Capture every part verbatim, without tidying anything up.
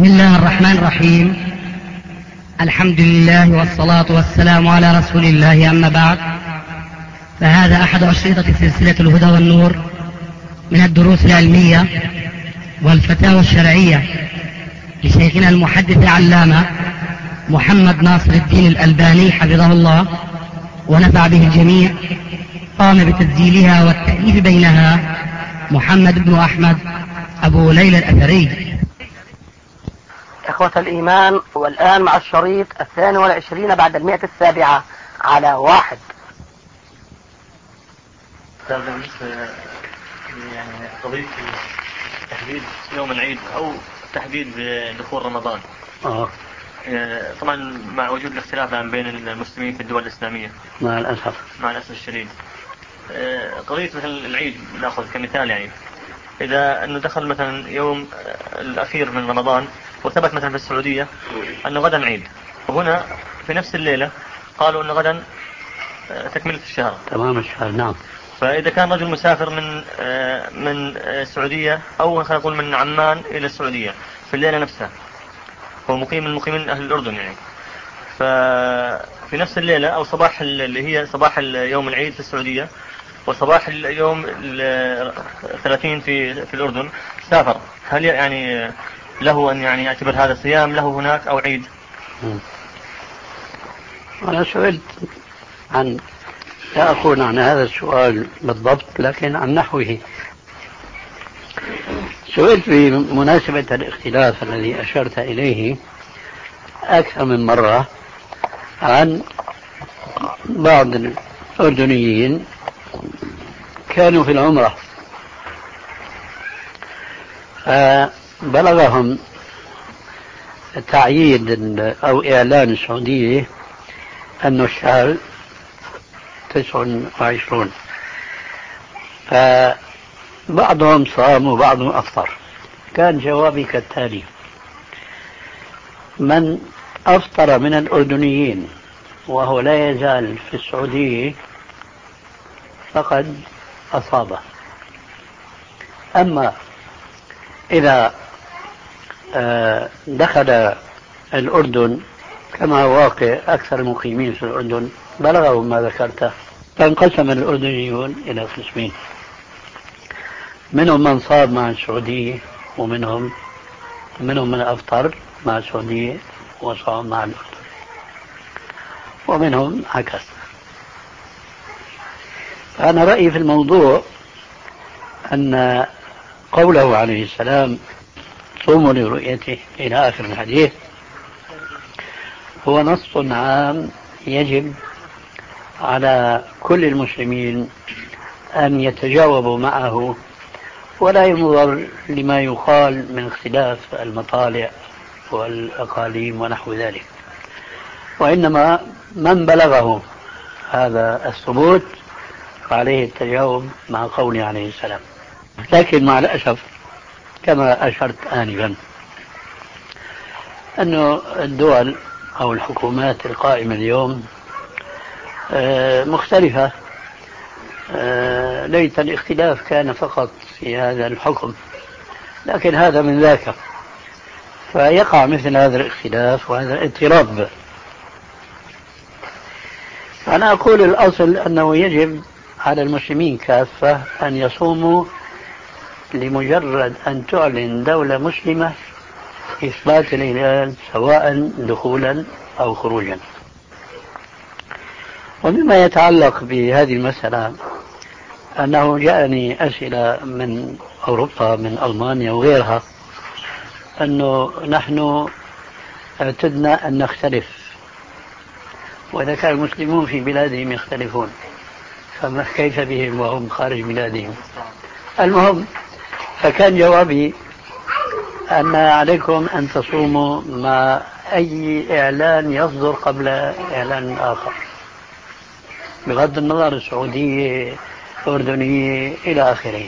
بسم الله الرحمن الرحيم. الحمد لله والصلاة والسلام على رسول الله، أما بعد، فهذا أحد أشرطة سلسلة الهدى والنور من الدروس العلمية والفتاوى الشرعية لشيخنا المحدث العلامة محمد ناصر الدين الألباني حفظه الله ونفع به الجميع. قام بتسجيلها والتأليف بينها محمد بن أحمد أبو ليلى الأثري. إخوة الإيمان، والآن مع الشريط الثاني والعشرين بعد المئة السابعة على واحد. يعني قضية تحديد يوم العيد أو تحديد دخول رمضان. آه. طبعا مع وجود الاختلاف بين المسلمين في الدول الإسلامية مع الأسف مع الأسف الشديد. قضية مثل العيد نأخذ كمثال، يعني إذا أنه دخل مثلا يوم الأخير من رمضان وثبت مثلا في السعودية أنه غدا عيد، وهنا في نفس الليلة قالوا أنه غدا تكملة الشهر تمام الشهر. نعم. فإذا كان رجل مسافر من من السعودية أو خلينا نقول من عمان إلى السعودية في الليلة نفسها، هو مقيم من مقيمين أهل الأردن، يعني ففي نفس الليلة أو صباح اللي هي صباح يوم العيد في السعودية وصباح اليوم الثلاثين في في الأردن سافر، هل يعني له أن يعني يعتبر هذا صيام له هناك أو عيد؟ أنا سئلت عن لا أكون عن هذا السؤال بالضبط، لكن عن نحوه. سئلت بمناسبة الاختلاف الذي أشرت إليه أكثر من مرة عن بعض الأردنيين كانوا في العمرة، فبلغهم تعيين أو إعلان السعودية أن الشهر تسع وعشرون، فبعضهم صام وبعضهم أفطر. كان جوابي كالتالي: من أفطر من الأردنيين وهو لا يزال في السعودية فقد أصابه. أما إذا دخل الأردن كما واقع أكثر المقيمين في الأردن بلغوا ما ذكرته، فانقسم الأردنيون إلى قسمين: منهم من صاب مع السعودية، ومنهم منهم من أفطر مع السعودية وصام مع الأردن، ومنهم عكس. أنا رأيي في الموضوع أن قوله عليه السلام صوموا لرؤيته إلى آخر الحديث هو نص عام يجب على كل المسلمين أن يتجاوبوا معه، ولا ينظر لما يقال من اختلاف المطالع والأقاليم ونحو ذلك، وإنما من بلغه هذا الثبوت فعليه التجاوب مع قوله عليه السلام. لكن مع الأسف كما أشرت آنفا أن الدول أو الحكومات القائمة اليوم مختلفة. ليت الاختلاف كان فقط في هذا الحكم، لكن هذا من ذاك، فيقع مثل هذا الاختلاف وهذا الاضطراب. أنا أقول الأصل أنه يجب على المسلمين كافة أن يصوموا لمجرد أن تعلن دولة مسلمة إثبات الهلال سواء دخولا أو خروجا. ومما يتعلق بهذه المسألة أنه جاءني أسئلة من أوروبا من ألمانيا وغيرها أنه نحن اعتدنا أن نختلف، وإذا كان المسلمون في بلادهم يختلفون فما كيف بهم وهم خارج بلادهم؟ المهم، فكان جوابي أن عليكم أن تصوموا مع أي إعلان يصدر قبل إعلان آخر، بغض النظر السعودية الأردنية إلى آخره.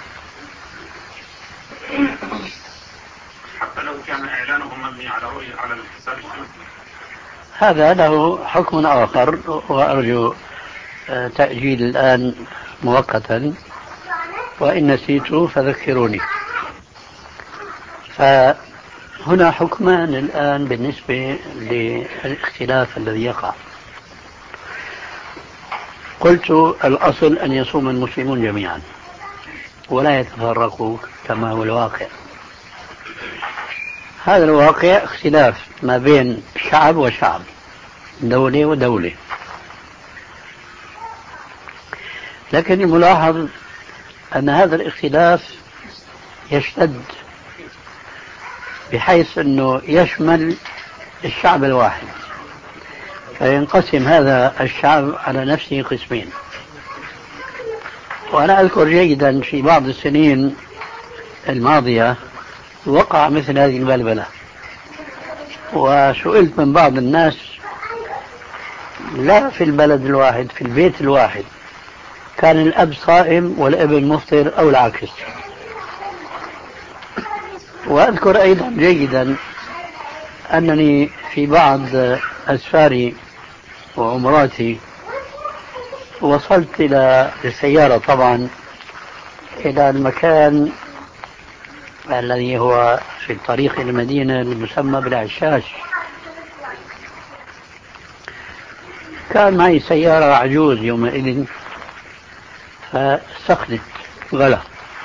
حتى لو كان إعلانهم مبني على رؤية على الحساب الشمسي، هذا له حكم آخر، وأرجو تأجيل الآن مؤقتا، وإن نسيت فذكروني. هنا حكمان الآن بالنسبة للاختلاف الذي يقع. قلت الأصل أن يصوم المسلمون جميعا ولا يتفرقوا كما هو الواقع. هذا الواقع اختلاف ما بين شعب وشعب، دولة ودولة. لكن الملاحظ أن هذا الاختلاف يشتد بحيث أنه يشمل الشعب الواحد، فينقسم هذا الشعب على نفسه قسمين. وأنا أذكر جيدا في بعض السنين الماضية وقع مثل هذه البلبلة، وسئلت من بعض الناس لا في البلد الواحد، في البيت الواحد كان الأب صائم والابن مفطر أو العكس. وأذكر أيضا جيدا أنني في بعض أسفاري وعمراتي وصلت إلى السيارة طبعا إلى المكان الذي هو في الطريق إلى المدينة المسمى بالعشاش. كان معي سيارة عجوز يومئذ، فسخنت غلا.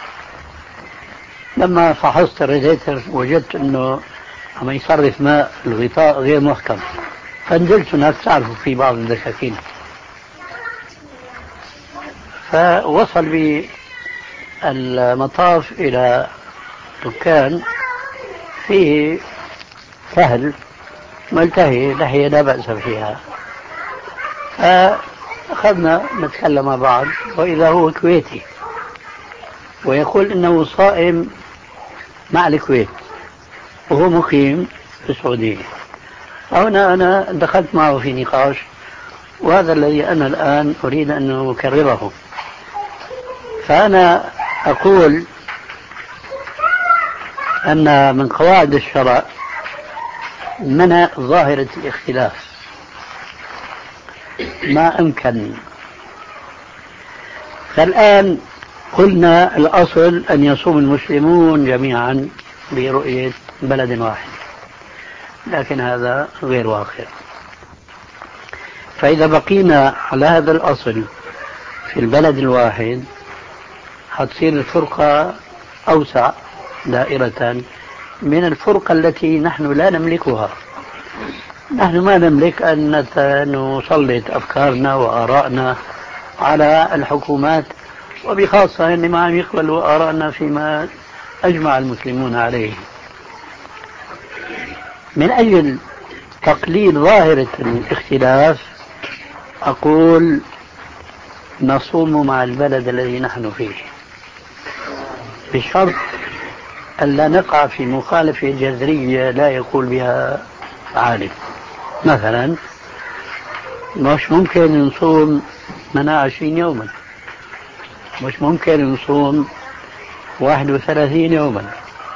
لما فحصت الراديتر وجدت انه عم يصرف ماء، الغطاء غير محكم، فنزلت هناك، تعرفوا في بعض الدكاكين. فوصل بي المطاف الى دكان فيه كهل ملتهي لحية لا بأس فيها، فأخذنا نتكلم مع بعض، وإذا هو كويتي ويقول إنه صائم مع الكويت وهو مقيم في السعودية. فهنا أنا دخلت معه في نقاش، وهذا الذي أنا الآن أريد أن أكرره. فأنا أقول أن من قواعد الشرع منع ظاهرة الاختلاف ما أمكن. فالآن قلنا الأصل أن يصوم المسلمون جميعا برؤية بلد واحد، لكن هذا غير واقع. فإذا بقينا على هذا الأصل في البلد الواحد هتصير الفرقة أوسع دائرة من الفرقة التي نحن لا نملكها. نحن ما نملك أن نسلط أفكارنا وآرائنا على الحكومات، وبخاصة أن ما عم يقبلوا آرائنا فيما أجمع المسلمون عليه. من أجل تقليل ظاهرة الاختلاف أقول نصوم مع البلد الذي نحن فيه، بشرط ألا نقع في مخالفة جذرية لا يقول بها عالم. مثلا مش ممكن نصوم منا عشرين يوما، مش ممكن نصوم واحد وثلاثين يوما.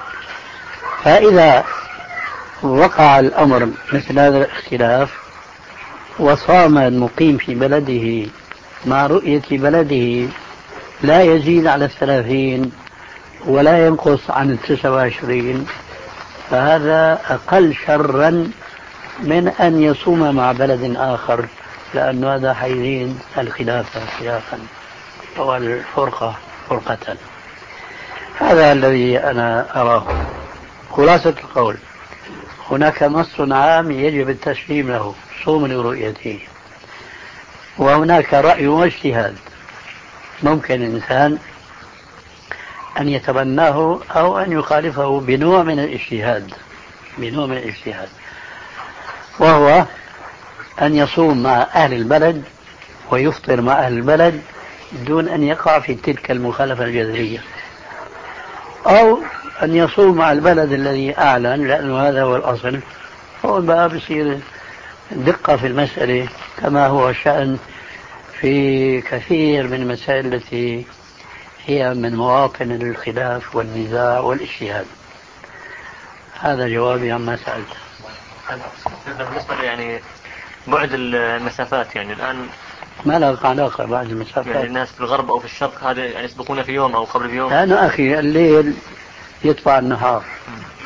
فإذا وقع الأمر مثل هذا الاختلاف وصام المقيم في بلده مع رؤية بلده لا يزيد على الثلاثين ولا ينقص عن التسعة وعشرين، فهذا أقل شرا من أن يصوم مع بلد آخر، لأن هذا حيزيد الخلافة خلافا والفرقة فرقة. هذا الذي أنا أراه. خلاصة القول، هناك نص عام يجب التسليم له، صوم لرؤيته، وهناك رأي واجتهاد ممكن الإنسان أن يتبناه أو أن يخالفه بنوع من الاجتهاد بنوع من الاجتهاد وهو أن يصوم مع أهل البلد ويفطر مع أهل البلد دون أن يقع في تلك المخالفة الجذرية، أو أن يصوم مع البلد الذي أعلن، لأنه هذا هو الأصل. هو بقى بصير دقة في المسألة كما هو الشأن في كثير من المسائل التي هي من مواطن الخلاف والنزاع والاجتهاد. هذا جوابي عما سألت. بالنسبة يعني بعد المسافات، يعني الآن ما له علاقة بعد المسافات، يعني الناس في الغرب أو في الشرق هذا يعني يسبقون في يوم أو قبل بيوم. أنا أخي الليل يطبع النهار،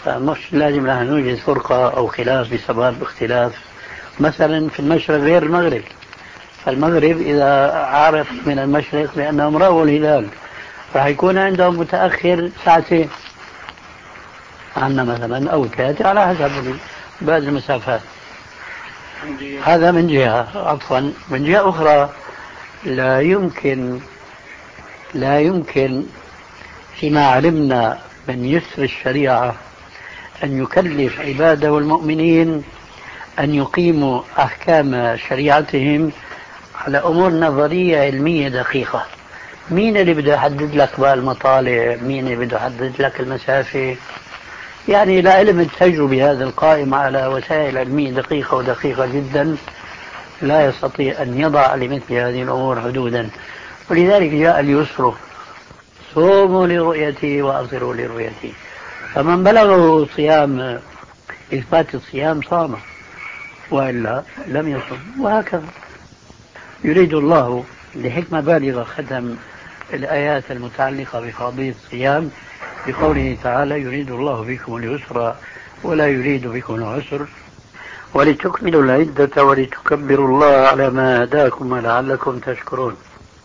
فمش لازم نحن نوجد فرقة أو خلاف بسبب اختلاف مثلا في المشرق غير المغرب. فالمغرب إذا عرف من المشرق بأنهم رأوا الهلال راح يكون عندهم متأخر ساعتين عنا مثلا أو ثلاثة على حسب بعض المسافات. هذا من جهة. عفوا من جهة أخرى لا يمكن لا يمكن فيما علمنا من يسر الشريعة أن يكلف عباده والمؤمنين أن يقيموا أحكام شريعتهم على أمور نظرية علمية دقيقة. مين اللي بده يحدد لك بقى المطالع؟ مين اللي بده يحدد لك المسافة؟ يعني لا علم التجربة هذا القائم على وسائل علمية دقيقة ودقيقة جدا لا يستطيع أن يضع لمثل هذه الأمور حدودا. ولذلك جاء اليسر صوموا لرؤيتي وأفطروا لرؤيتي. فمن بلغه صيام إثبات الصيام صام وإلا لم يصم وهكذا. يريد الله لحكمة بالغة ختم الآيات المتعلقة بقضية الصيام بقوله تعالى يريد الله بكم اليسر ولا يريد بكم العسر ولتكملوا العدة ولتكبروا الله على ما هداكم ولعلكم تشكرون.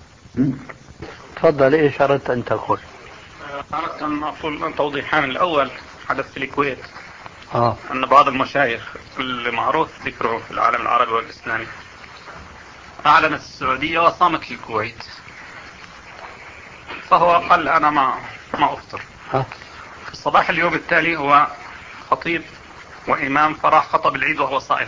تفضل. ايش اردت ان تقول؟ اردت ان اقول توضيحان. الاول حدث في الكويت آه. ان بعض المشايخ المعروف ذكره في العالم العربي والاسلامي اعلنت السعودية وصامت الكويت، فهو قال انا ما ما افطر. آه. في الصباح اليوم التالي هو خطيب وامام فراح خطب العيد وهو صائم.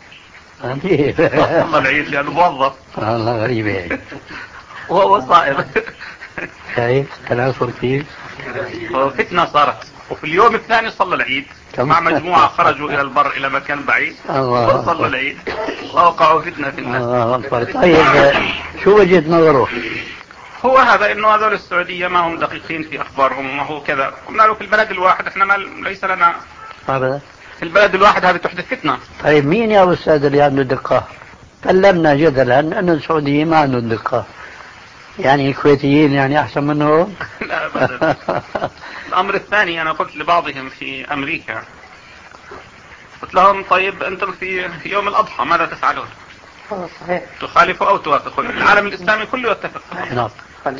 الله العيد لانه موظف. الله غريبة وهو صائم. شايف تناصر كيف؟ فتنة صارت. وفي اليوم الثاني صلى العيد مع مجموعة خرجوا إلى البر إلى مكان بعيد وصلوا العيد ووقعوا فتنة في الناس. الله. طيب شو وجهة نظره؟ هو هذا إنه هذول السعودية ما هم دقيقين في أخبارهم وما هو كذا. قلنا له في البلد الواحد إحنا ما ليس لنا أبدا. في البلد الواحد هذه تحدث فتنة. طيب مين يا أستاذ اللي عنده دقة؟ كلمنا جدلا أن السعوديين ما عندهم دقة، يعني الكويتيين يعني أحسن منهم؟ لا أبدا. الأمر الثاني أنا قلت لبعضهم في أمريكا قلت لهم طيب أنتم في يوم الأضحى ماذا تفعلون؟ صحيح. تخالفوا أو توافقون؟ العالم الإسلامي كله يتفق. نعم.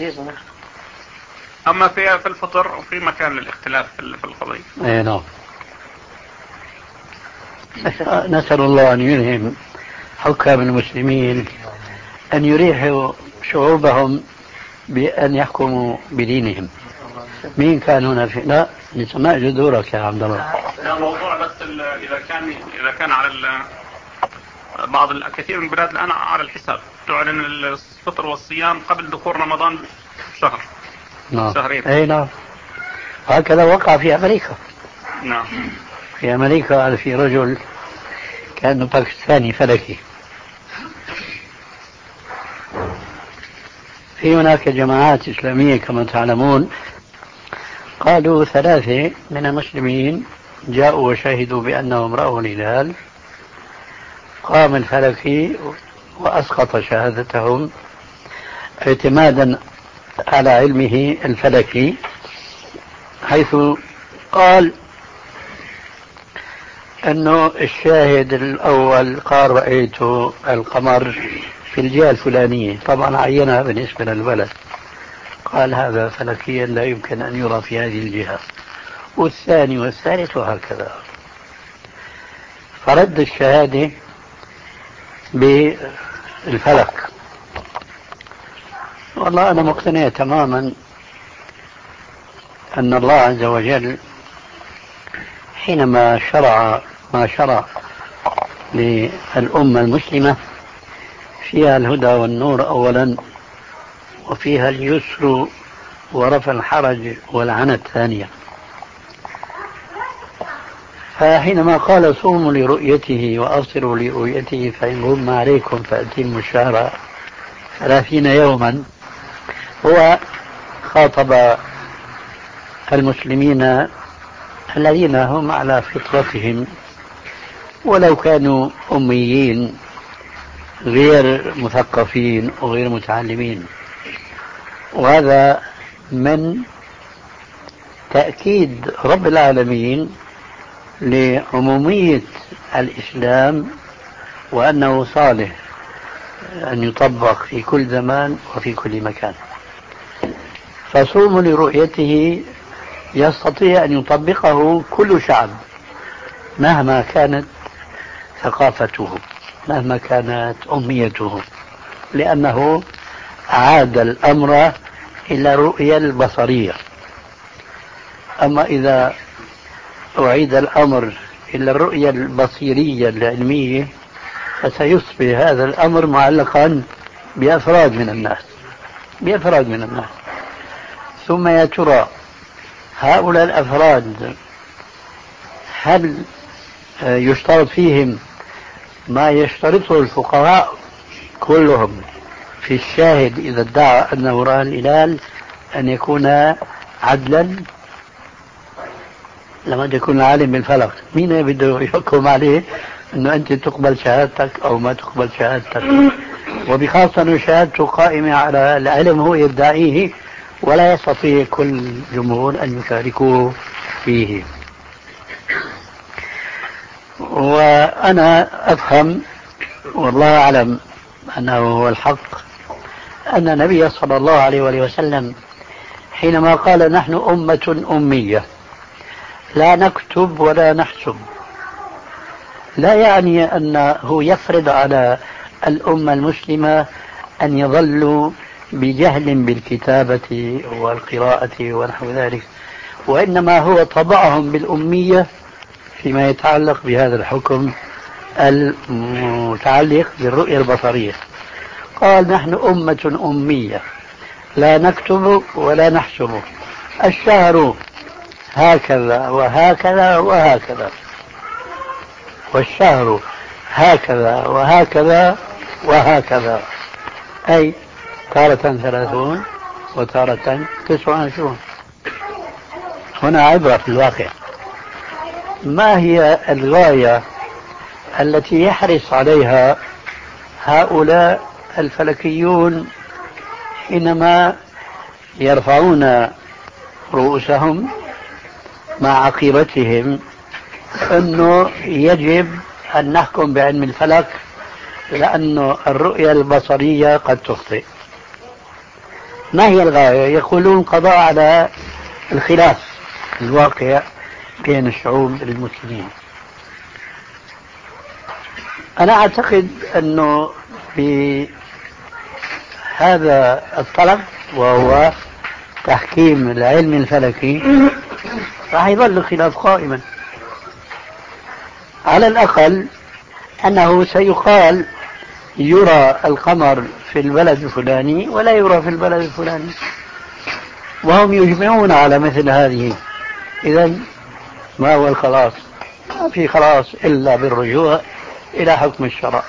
أما في في الفطر وفي مكان للاختلاف في القضية. أي نعم. نسأل الله أن يلهم حكام المسلمين أن يريحوا شعوبهم بأن يحكموا بدينهم. مين كان هنا في لا لسماء جذورك يا عبد الله؟ الموضوع بس إذا كان إذا كان على بعض الكثير من البلاد الآن على الحساب تعلن الفطر والصيام قبل دخول رمضان شهر. نعم. شهرين. أي نعم. هكذا وقع في أمريكا. نعم. في أمريكا في رجل كان باكستاني فلكي. في هناك جماعات إسلامية كما تعلمون قالوا ثلاثة من المسلمين جاءوا وشهدوا بأنهم رأوا الهلال. قام الفلكي وأسقط شهادتهم اعتمادا على علمه الفلكي، حيث قال أنه الشاهد الأول قال رأيت القمر في الجهة الفلانية، طبعا عينها بالنسبة للبلد، قال هذا فلكيا لا يمكن أن يرى في هذه الجهة، والثاني والثالث وهكذا. فرد الشهادة بالفلك. والله أنا مقتنع تماما أن الله عز وجل حينما شرع ما شرع للأمة المسلمة فيها الهدى والنور أولا، وفيها اليسر ورفع الحرج والعنت ثانيا. فحينما قال صوموا لرؤيته وأفطروا لرؤيته فإن غم عليكم فأتموا الشهر ثلاثين يوما، هو خاطب المسلمين الذين هم على فطرتهم ولو كانوا أميين غير مثقفين وغير متعلمين. وهذا من تأكيد رب العالمين لعمومية الإسلام وأنه صالح أن يطبق في كل زمان وفي كل مكان. فصوم لرؤيته يستطيع أن يطبقه كل شعب مهما كانت ثقافته، مهما كانت أميته، لأنه عاد الأمر إلى الرؤية البصرية. أما إذا أعيد الأمر إلى الرؤية البصيرية العلمية فسيصبح هذا الأمر معلقا بأفراد من الناس بأفراد من الناس ثم يا ترى هؤلاء الأفراد هل يشترط فيهم ما يشترطه الفقهاء كلهم في الشاهد إذا ادعى أنه رأى الهلال أن يكون عدلا؟ لما يكون عالم بالفلك مين بده يحكم عليه أنه أنت تقبل شهادتك أو ما تقبل شهادتك؟ وبخاصة أن شهادته قائمة على العلم هو يدعيه ولا يستطيع كل جمهور أن يشاركوه فيه. وأنا أفهم والله أعلم أنه هو الحق أن النبي صلى الله عليه وسلم حينما قال نحن أمة أمية لا نكتب ولا نحسب لا يعني أنه يفرض على الأمة المسلمة أن يظلوا بجهل بالكتابة والقراءة ونحو ذلك، وإنما هو طبعهم بالأمية فيما يتعلق بهذا الحكم المتعلق بالرؤية البصرية. قال نحن أمة أمية لا نكتب ولا نحسب، الشهر هكذا وهكذا وهكذا، والشهر هكذا وهكذا وهكذا، أي تارة ثلاثون وتارة تسعة وعشرون. هنا عبرة في الواقع. ما هي الغاية التي يحرص عليها هؤلاء الفلكيون حينما يرفعون رؤوسهم مع عقيدتهم أنه يجب أن نحكم بعلم الفلك لأن الرؤية البصرية قد تخطئ؟ ما هي الغاية؟ يقولون قضاء على الخلاف الواقع بين الشعوب المسلمين. أنا أعتقد أنه بهذا الطلب وهو تحكيم العلم الفلكي راح يظل الخلاف قائما. على الأقل أنه سيقال يرى القمر في البلد الفلاني ولا يرى في البلد الفلاني، وهم يجمعون على مثل هذه. إذن ما هو الخلاص؟ ما في خلاص إلا بالرجوع إلى حكم الشرع.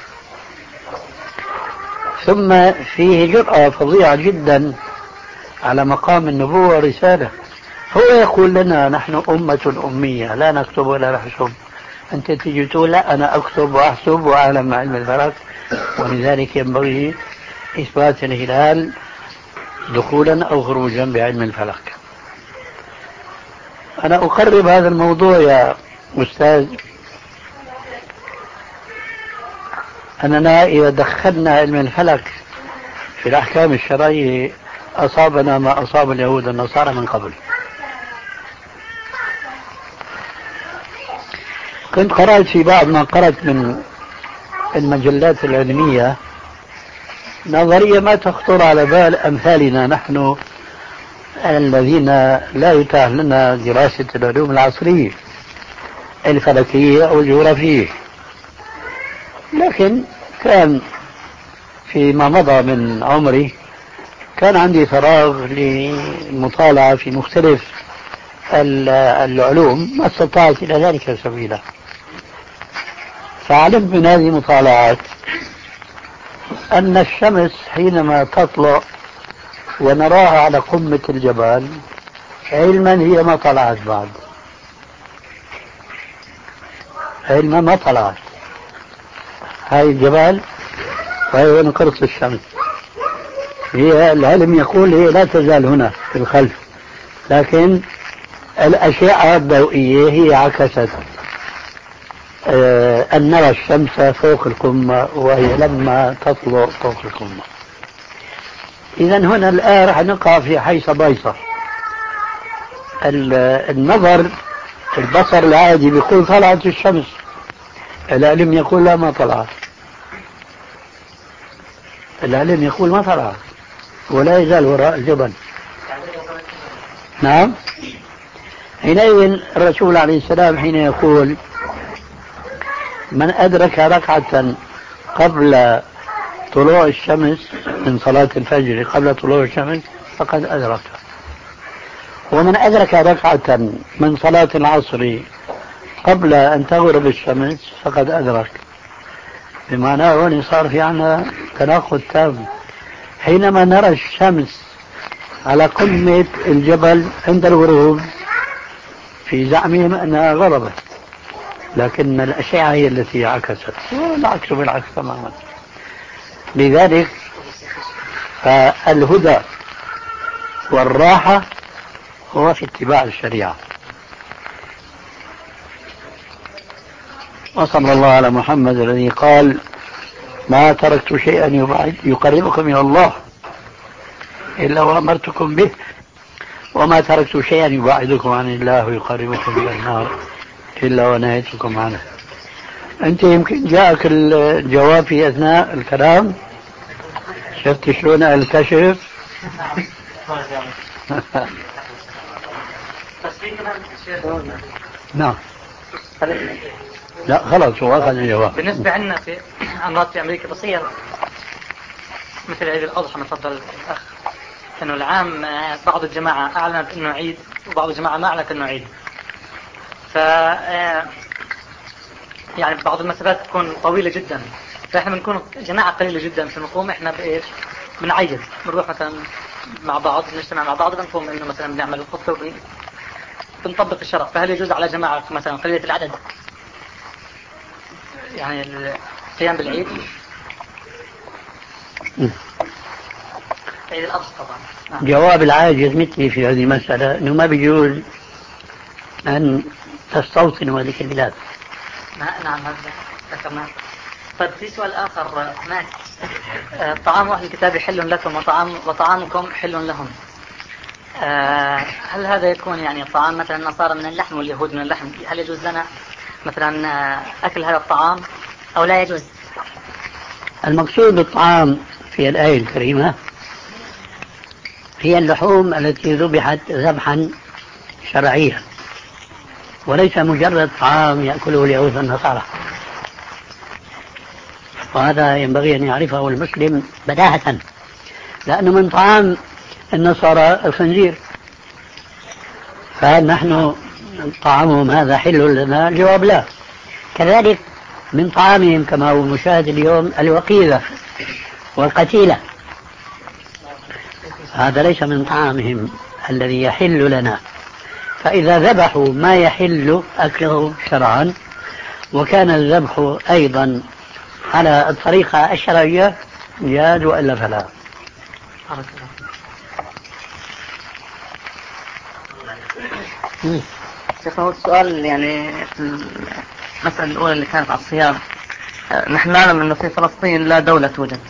ثم فيه جرأة فظيعة جدا على مقام النبوة والرسالة. هو يقول لنا نحن أمة أمية لا نكتب ولا نحسب، أنت تجي تقول لا أنا أكتب وأحسب وأعلم علم الفلك، ولذلك ينبغي إثبات الهلال دخولا أو خروجا بعلم الفلك. أنا أقرب هذا الموضوع يا أستاذ أننا إذا دخلنا علم الفلك في الأحكام الشرعية أصابنا ما أصاب اليهود والنصارى من قبل. كنت قرأت في بعض ما قرأت من المجلات العلمية نظرية ما تخطر على بال أمثالنا نحن الذين لا يتاح لنا دراسة العلوم العصرية الفلكية أو الجغرافية، لكن كان فيما مضى من عمري كان عندي فراغ للمطالعة في مختلف العلوم ما استطعت إلى ذلك سبيلا. فعلمت من هذه المطالعات أن الشمس حينما تطلع ونراها على قمة الجبال علما هي ما طلعت بعد، علما ما طلعت هاي الجبال وهي نقرص الشمس. هي العلم يقول هي لا تزال هنا في الخلف، لكن الأشعة الضوئية هي عكست آه أن نرى الشمس فوق القمة وهي لما تطلع فوق القمة. إذا هنا الآن راح نقع في حيصة بيصة. النظر البصر العادي بيقول طلعت الشمس، العلم يقول لا ما طلعت، العلم يقول ما طلعت ولا يزال وراء الجبل. نعم. حينئذ الرسول عليه السلام حين يقول من أدرك ركعة قبل طلوع الشمس من صلاة الفجر قبل طلوع الشمس فقد أدرك، ومن أدرك ركعة من صلاة العصر قبل أن تغرب الشمس فقد أدرك. بمعنى هون صار في عنا تناقض تام. حينما نرى الشمس على قمة الجبل عند الغروب في زعمهم أنها غربت، لكن الأشعة هي التي عكست، والعكس بالعكس تماما. لذلك فالهدى والراحة هو في اتباع الشريعة. وصلى الله على محمد الذي قال ما تركت شيئا يقربكم إلى الله إلا وأمرتكم به، وما تركت شيئا يبعدكم عن الله ويقربكم إلى النار إلا ونهيتكم عنه. أنت يمكن جاءك الجواب في أثناء الكلام، شفت شلون الكشف. نعم. لا خلاص هو أخذ الجواب. بالنسبة لنا في أمراض في أمريكا بصير مثل عيد الأضحى، تفضل الأخ، إنه العام بعض الجماعة أعلنت إنه عيد وبعض الجماعة ما أعلنت إنه عيد. ف يعني بعض المسافات تكون طويلة جدا، فإحنا بنكون جماعة قليلة جدا في نقوم إحنا بإيش بنعيد، بنروح مثلا مع بعض نجتمع مع بعض بنقوم إنه مثلا بنعمل الخطة وبن بنطبق الشرع. فهل يجوز على جماعة مثلا قليلة العدد يعني القيام بالعيد؟ عيد الأضحى طبعا. نعم. جواب العاجز مثلي في هذه المسألة أنه ما بيجوز أن تستوطنوا هذه البلاد. نعم هذا ذكرناه. طيب في سؤال آخر هناك، طعام أهل الكتاب حل لكم وطعام وطعامكم حل لهم. هل هذا يكون يعني طعام مثلا النصارى من اللحم واليهود من اللحم، هل يجوز لنا مثلا أكل هذا الطعام أو لا يجوز؟ المقصود بالطعام في الآية الكريمة هي اللحوم التي ذبحت ذبحا شرعيا، وليس مجرد طعام يأكله اليهود والنصارى. وهذا ينبغي أن يعرفه المسلم بداهة، لأنه من طعام النصارى الخنزير، فهل نحن طعامهم هذا حل لنا؟ الجواب لا. كذلك من طعامهم كما هو مشاهد اليوم الوقيذة والقتيلة، هذا ليس من طعامهم الذي يحل لنا. فإذا ذبحوا ما يحل أكله شرعا وكان الذبح أيضا على الطريقة الشرعية جاز وإلا فلا. شيخ هو السؤال يعني المسألة الأولى اللي كانت على الصيام، نحن نعلم أنه في فلسطين لا دولة توجد،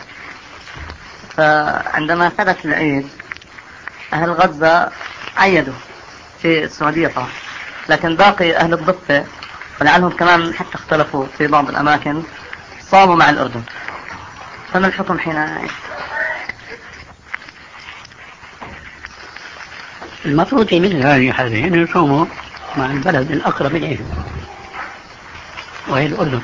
فعندما ثبت العيد أهل غزة عيدوا في السعودية طبعا، لكن باقي أهل الضفة ولعلهم كمان حتى اختلفوا في بعض الأماكن صاموا مع الأردن، فما الحكم حين؟ المفروض في مثل هذه الحالة أن يصوموا مع البلد الأقرب إليهم وهي الأردن.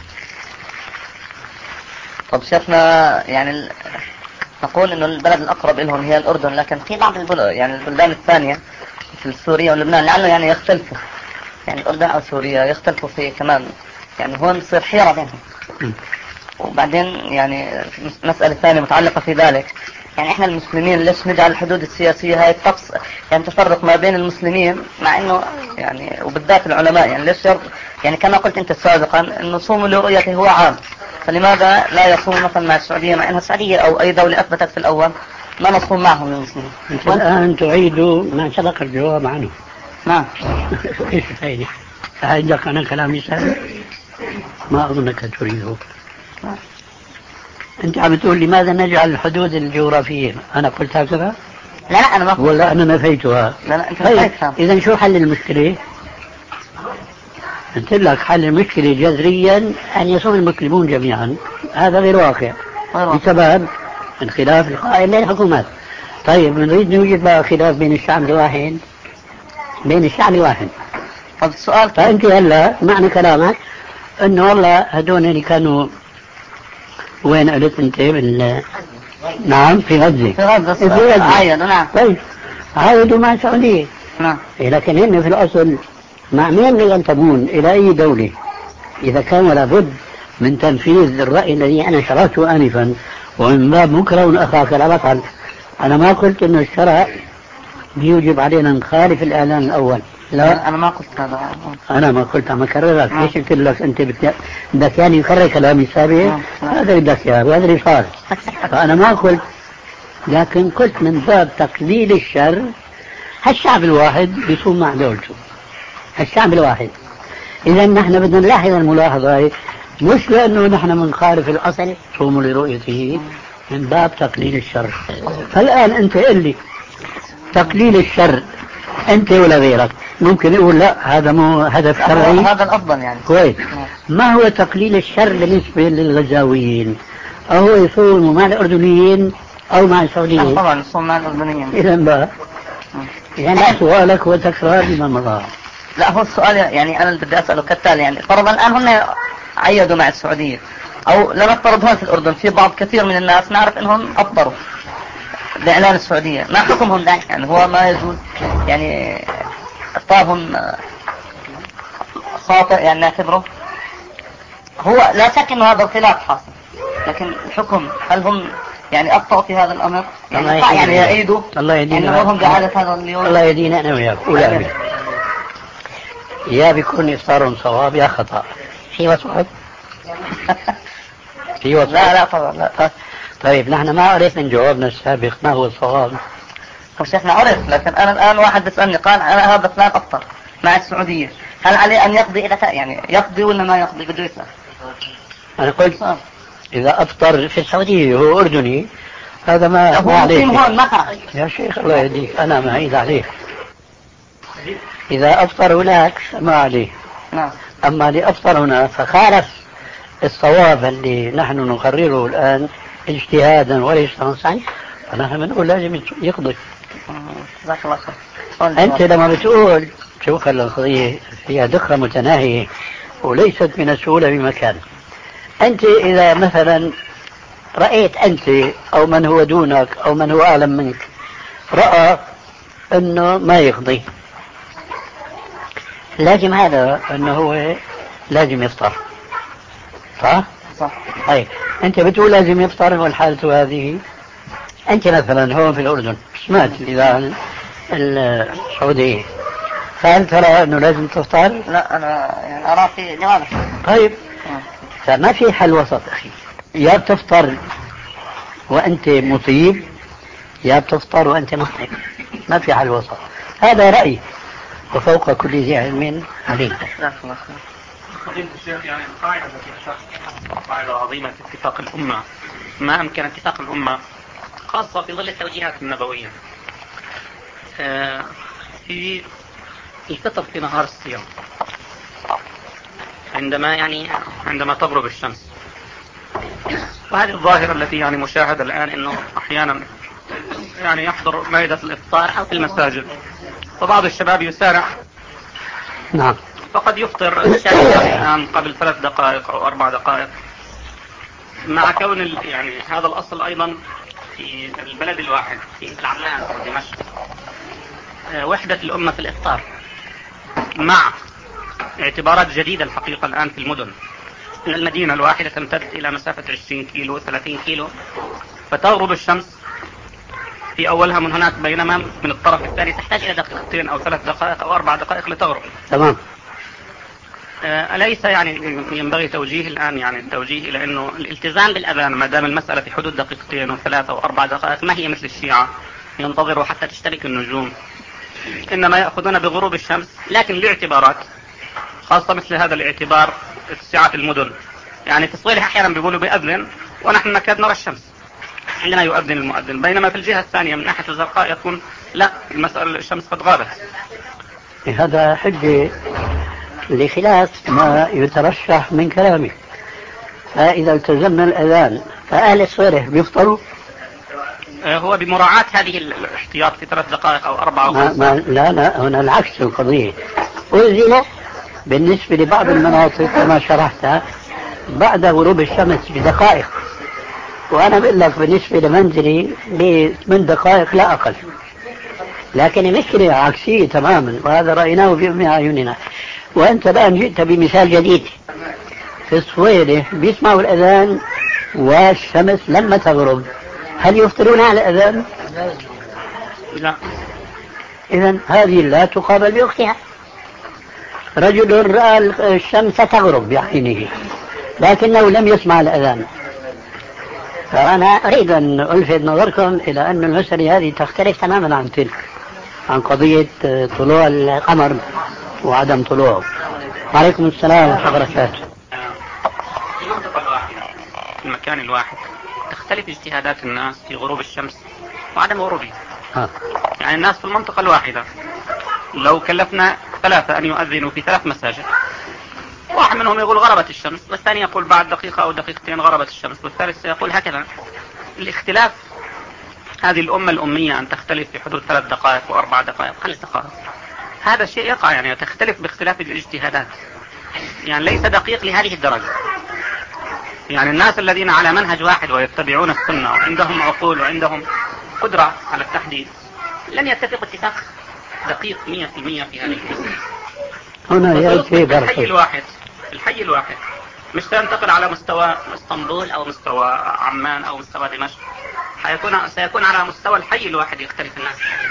طب شيخنا يعني نقول إنه البلد الأقرب لهم هي الأردن، لكن في بعض البلد يعني البلدان الثانية في سوريا ولبنان لعله يعني يختلفوا، يعني الأردن أو سوريا يختلفوا في كمان، يعني هون تصير حيرة بينهم. وبعدين يعني مسألة ثانية متعلقة في ذلك، يعني احنا المسلمين ليش نجعل الحدود السياسية هاي التقص يعني تفرق ما بين المسلمين، مع انه يعني وبالذات العلماء يعني ليش يرض يعني كما قلت انت سابقا انه صوموا لرؤيته هو عام، فلماذا لا يصوم مثلا مع السعودية مع انها السعودية او اي دولة اثبتت في الاول ما نصوم معهم المسلمين؟ الآن تعيدوا ما سبق الجواب عنه. نعم. ايش الفائدة؟ عندك انا كلامي سابق. ما أظنك تريده. أنت عم تقول لماذا نجعل الحدود الجغرافية؟ أنا قلت هكذا؟ لا لا أنا ما قلت. ولا أنا نفيتها؟ لا لا أنت طيب نفيتها. إذا شو حل المشكلة؟ قلت لك حل المشكلة جذريا أن يصوم المسلمون جميعا. هذا غير واقع بسبب انخلاف القائم بين الحكومات. طيب نريد نوجد بقى خلاف بين الشعب الواحد بين الشعب الواحد. طب السؤال فأنت هلا معنى كلامك أنه والله هدول اللي كانوا وين قلت أنت بال نعم في غزة في غزة في غزة عين نعم. طيب عاودوا مع السعودية نعم. لكن هن في الأصل مع مين ينتمون إلى أي دولة؟ إذا كان لابد من تنفيذ الرأي الذي أنا شرحته آنفا ومن باب مكره أخاك لا بطل. أنا ما قلت أنه الشرع بيوجب علينا نخالف الإعلان الأول. لا أنا ما قلت هذا. أنا ما قلت عم أكررك. ليش قلت لك أنت بدك يعني يكرر كلامي السابق؟ هذا اللي بدك إياه وهذا اللي صار. فأنا ما قلت، لكن قلت من باب تقليل الشر. هالشعب الواحد بيصوم مع دولته، الشعب الواحد. إذا نحن بدنا نلاحظ الملاحظة مش لأنه نحن منخالف الأصل صوموا لرؤيته، من باب تقليل الشر. فالآن أنت قل لي تقليل الشر أنت ولا غيرك ممكن يقول لا هذا مو هدف شرعي، هذا الأفضل يعني. كويس. ما هو تقليل الشر بالنسبة للغزاويين؟ أو يصوموا مع الأردنيين أو مع السعوديين؟ طبعا يصوم مع الأردنيين. إذا بقى يعني سؤالك هو تكرار لما مضى. لا هو السؤال يعني أنا اللي بدي أسأله كالتالي، يعني فرضا الآن هم عيدوا مع السعودية أو لنفترض هون في الأردن في بعض كثير من الناس نعرف أنهم أفطروا بإعلان السعودية، ما حكمهم ده؟ يعني هو ما يجوز يعني إفطارهم خاطئ يعني نعتبره؟ هو لا شك أنه هذا الخلاف حاصل، لكن الحكم هل هم يعني أخطأوا في هذا الأمر؟ يعني يعني يعيدوا الله يدينا يعني هم بعادة هذا اليوم. الله يدينا أنا وياك ولا يا بيكون إفطار صواب يا خطأ. في وصف في وصف لا لا طبعا لا. طيب نحن ما عرفنا من جوابنا السابق ما هو الصواب. هو شيخنا عرف، لكن أنا الآن واحد بيسألني قال أنا هذا فلان أفطر مع السعودية، هل عليه أن يقضي إذا يعني يقضي ولا ما يقضي؟ بده يسأل. أنا قلت إذا أفطر في السعودية وهو أردني هذا ما هو مقيم هون ما يا شيخ الله يهديك أنا ما أعيد عليك. إذا أفطر هناك ما عليه. نعم. أما لأفطر هنا فخالف الصواب اللي نحن نقرره الآن اجتهادا وليس نصا، فنحن بنقول لازم يقضي. جزاك الله خير. أنت لما بتقول شوف القضية فيها دقة متناهية وليست من السهولة بمكان. أنت إذا مثلا رأيت أنت أو من هو دونك أو من هو أعلم منك رأى أنه ما يقضي، لازم هذا أنه هو لازم يفطر، صح؟ صح. طيب أنت بتقول لازم يفطر والحالة هذه. أنت مثلا هون في الأردن سمعت الإذاعة السعودية، فهل ترى أنه لازم تفطر؟ لا أنا يعني أرى في جوابك. طيب فما في حل وسط أخي، يا بتفطر وأنت مصيب يا بتفطر وأنت مخطئ، ما في حل وسط. هذا رأي وفوق كل ذي علم عليم. جزاك الله خير. فضيلة الشيخ يعني القاعدة التي أشرت قاعدة عظيمة اتفاق الأمة، ما أمكن اتفاق الأمة خاصة في ظل التوجيهات النبوية في الفطر في نهار الصيام عندما يعني عندما تغرب الشمس. وهذه الظاهرة التي يعني مشاهدة الآن أنه أحيانا يعني يحضر مائدة الإفطار أو في المساجد وبعض الشباب يسارع. نعم. فقد يفطر الشاي الآن قبل ثلاث دقائق أو أربع دقائق، مع كون يعني هذا الأصل أيضا في البلد الواحد في العمان أو دمشق وحدة الأمة في الإفطار، مع اعتبارات جديدة الحقيقة الآن في المدن أن المدينة الواحدة تمتد إلى مسافة عشرين كيلو ثلاثين كيلو، فتغرب الشمس في أولها من هناك، بينما من الطرف الثاني تحتاج إلى دقيقتين أو ثلاث دقائق أو أربع دقائق لتغرب. تمام. أليس يعني ينبغي توجيه الآن يعني التوجيه إلى أنه الالتزام بالأذان ما دام المسألة في حدود دقيقتين وثلاثة وأربع دقائق، ما هي مثل الشيعة ينتظروا حتى تشتبك النجوم، إنما يأخذون بغروب الشمس، لكن لاعتبارات خاصة مثل هذا الاعتبار اتساعات المدن. يعني في صويلح أحيانا بيقولوا بيأذن ونحن نكاد نرى الشمس عندنا يؤذن المؤذن، بينما في الجهة الثانية من ناحية الزرقاء يكون لا، المسألة الشمس قد غابت. هذا حجة لخلاف ما يترشح من كلامك. فإذا التزمنا الأذان فأهل الصويلح بيفطروا؟ هو بمراعاة هذه الاحتياط في ثلاث دقائق أو أربعة أو ما ما لا لا هنا العكس القضية. أذن بالنسبة لبعض المناطق كما شرحتها بعد غروب الشمس بدقائق، وأنا بقول لك بالنسبة لمنزلي بثمان دقائق لا أقل. لكن المشكلة عكسية تماما، وهذا رأيناه بأم أعيننا. وأنت الآن جئت بمثال جديد. في الصويلح بيسمعوا الأذان والشمس لما تغرب، هل يفطرون على الأذان؟ لا. إذن هذه لا تقابل بأختها. رجل رأى الشمس تغرب بعينه لكنه لم يسمع الأذان. فأنا أريد أن ألفت نظركم إلى أن المسألة هذه تختلف تماما عن تلك، عن قضية طلوع القمر وعدم طلوعه. عليكم السلام ورحمة الله وبركاته. في المنطقة الواحدة في المكان الواحد تختلف اجتهادات الناس في غروب الشمس وعدم غروبها. آه. يعني الناس في المنطقة الواحدة لو كلفنا ثلاثة أن يؤذنوا في ثلاث مساجد، واحد منهم يقول غربت الشمس، والثاني يقول بعد دقيقة أو دقيقتين غربت الشمس، والثالث سيقول هكذا. الاختلاف، هذه الأمة الأمية أن تختلف في حدود ثلاث دقائق وأربع دقائق خمس دقائق، هذا شيء يقع، يعني تختلف باختلاف الاجتهادات، يعني ليس دقيق لهذه الدرجة. يعني الناس الذين على منهج واحد ويتبعون السنة وعندهم عقول وعندهم قدرة على التحديد لن يتفقوا اتفاق دقيق مئة في المئة في هذه المسألة. هنا يأتي الحي الواحد الحي الواحد مش سينتقل على مستوى اسطنبول أو مستوى عمان أو مستوى دمشق، سيكون سيكون على مستوى الحي الواحد يختلف الناس.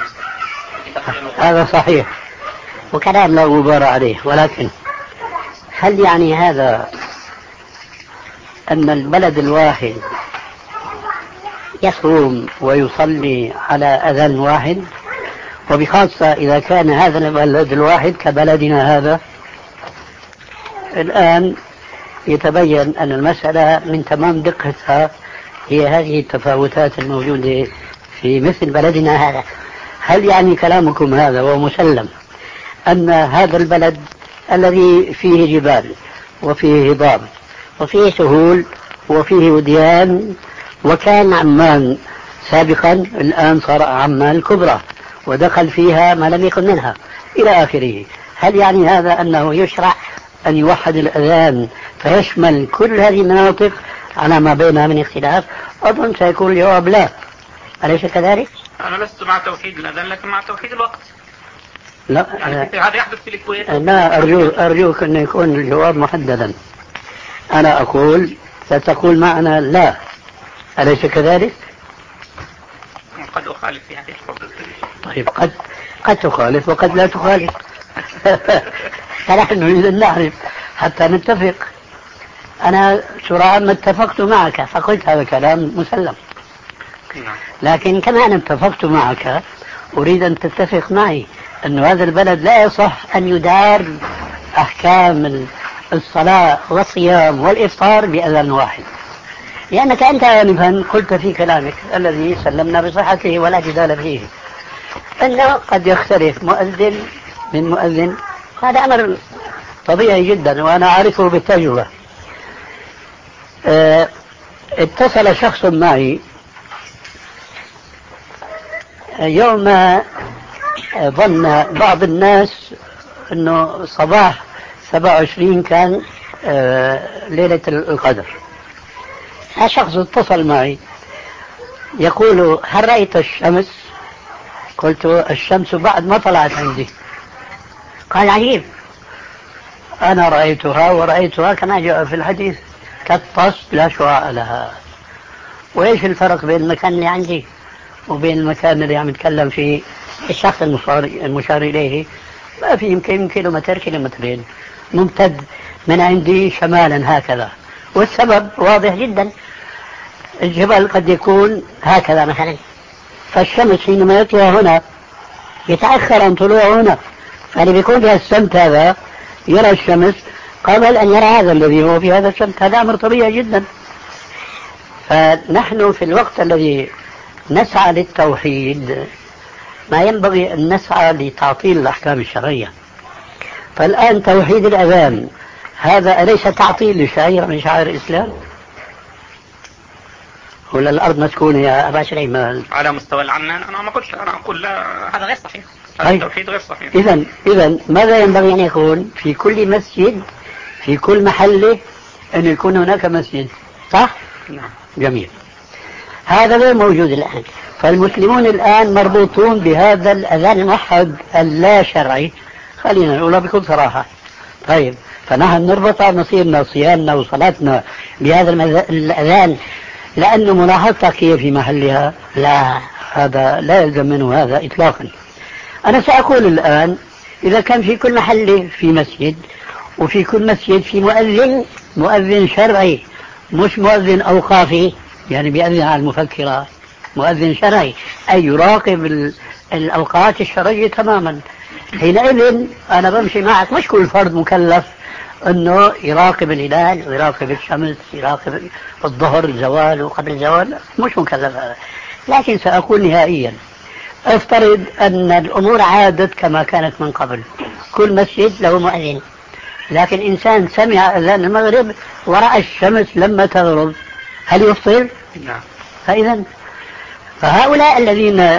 هذا صحيح وكلام لا غبار عليه، ولكن هل يعني هذا أن البلد الواحد يصوم ويصلي على أذان واحد، وبخاصة إذا كان هذا البلد الواحد كبلدنا هذا؟ الآن يتبين أن المسألة من تمام دقتها هي هذه التفاوتات الموجودة في مثل بلدنا هذا. هل يعني كلامكم هذا ومسلم أن هذا البلد الذي فيه جبال وفيه هضاب وفيه سهول وفيه وديان، وكان عمان سابقا الآن صار عمان الكبرى ودخل فيها ما لم يكن منها إلى آخره، هل يعني هذا أنه يشرع أن يوحد الأذان فيشمل كل هذه المناطق على ما بينها من اختلاف؟ أظن سيكون الجواب لا، أليس كذلك؟ أنا لست مع توحيد الأذان لكن مع توحيد الوقت. لا يعني هذا يحدث في الكويت. لا أرجو أرجوك أن يكون الجواب محددا. أنا أقول ستقول معنا لا، أليس كذلك؟ قد أخالف في هذه الحدود. طيب قد قد تخالف وقد لا تخالف. فنحن نريد أن نعرف حتى نتفق. أنا سرعان ما اتفقت معك فقلت هذا كلام مسلم، لكن كما أنا اتفقت معك أريد أن تتفق معي أن هذا البلد لا يصح أن يدار أحكام الصلاة والصيام والإفطار بأذان واحد، لأنك أنت آنفا قلت في كلامك الذي سلمنا بصحته ولا جدال فيه أنه قد يختلف مؤذن من مؤذن. هذا أمر طبيعي جدا وأنا أعرفه بالتجربة. اه اتصل شخص معي يوم ظن بعض الناس أنه صباح سبعة وعشرين كان اه ليلة القدر. شخص اتصل معي يقول هل رأيت الشمس؟ قلت الشمس بعد ما طلعت عندي. قال عجيب، أنا رأيتها ورأيتها كما جاء في الحديث كالطص لا شعاع لها. وإيش الفرق بين المكان اللي عندي وبين المكان اللي عم يتكلم فيه الشخص المشار إليه؟ ما في يمكن كيلومتر كيلومترين ممتد من عندي شمالا هكذا، والسبب واضح جدا، الجبل قد يكون هكذا مثلا، فالشمس حينما يطلع هنا يتأخر عن طلوعه هنا، فاللي بيكون في السمت هذا يرى الشمس قبل أن يرى هذا الذي هو في هذا الشمس. هذا أمر طبيعي جدا. فنحن في الوقت الذي نسعى للتوحيد ما ينبغي أن نسعى لتعطيل الأحكام الشرعية. فالآن توحيد الأذان هذا أليس تعطيل لشعيرة من شعائر الإسلام؟ ولا الأرض مسكونة يا أبا سليمان؟ على مستوى العمان أنا ما قلت، أنا أقول لا هذا غير صحيح، هذا طيب. التوحيد غير صحيح. إذا إذا ماذا ينبغي أن يكون في كل مسجد في كل محلة أن يكون هناك مسجد، صح؟ نعم. جميل. هذا غير موجود الآن. فالمسلمون الآن مربوطون بهذا الأذان الموحد اللا شرعي. خلينا نقولها بكل صراحة. طيب فنحن نربط مصيرنا وصيامنا وصلاتنا بهذا الأذان لأنه ملاحظتك هي في محلها؟ لا، هذا لا يلزم منه هذا إطلاقا. أنا سأقول الآن إذا كان في كل محل في مسجد وفي كل مسجد في مؤذن مؤذن شرعي مش مؤذن أوقافي يعني بيأذن على المفكرة، مؤذن شرعي أي يراقب الأوقات الشرعية تماما، حينئذ أنا بمشي معك. مش كل فرد مكلف أنه يراقب الهلال ويراقب الشمس، يراقب الظهر الزوال وقبل الزوال، مش مكلف هذا. لكن سأقول نهائيا افترض أن الأمور عادت كما كانت من قبل، كل مسجد له مؤذن، لكن إنسان سمع أذان المغرب ورأى الشمس لما تغرب، هل يفطر؟ نعم. فإذا فهؤلاء الذين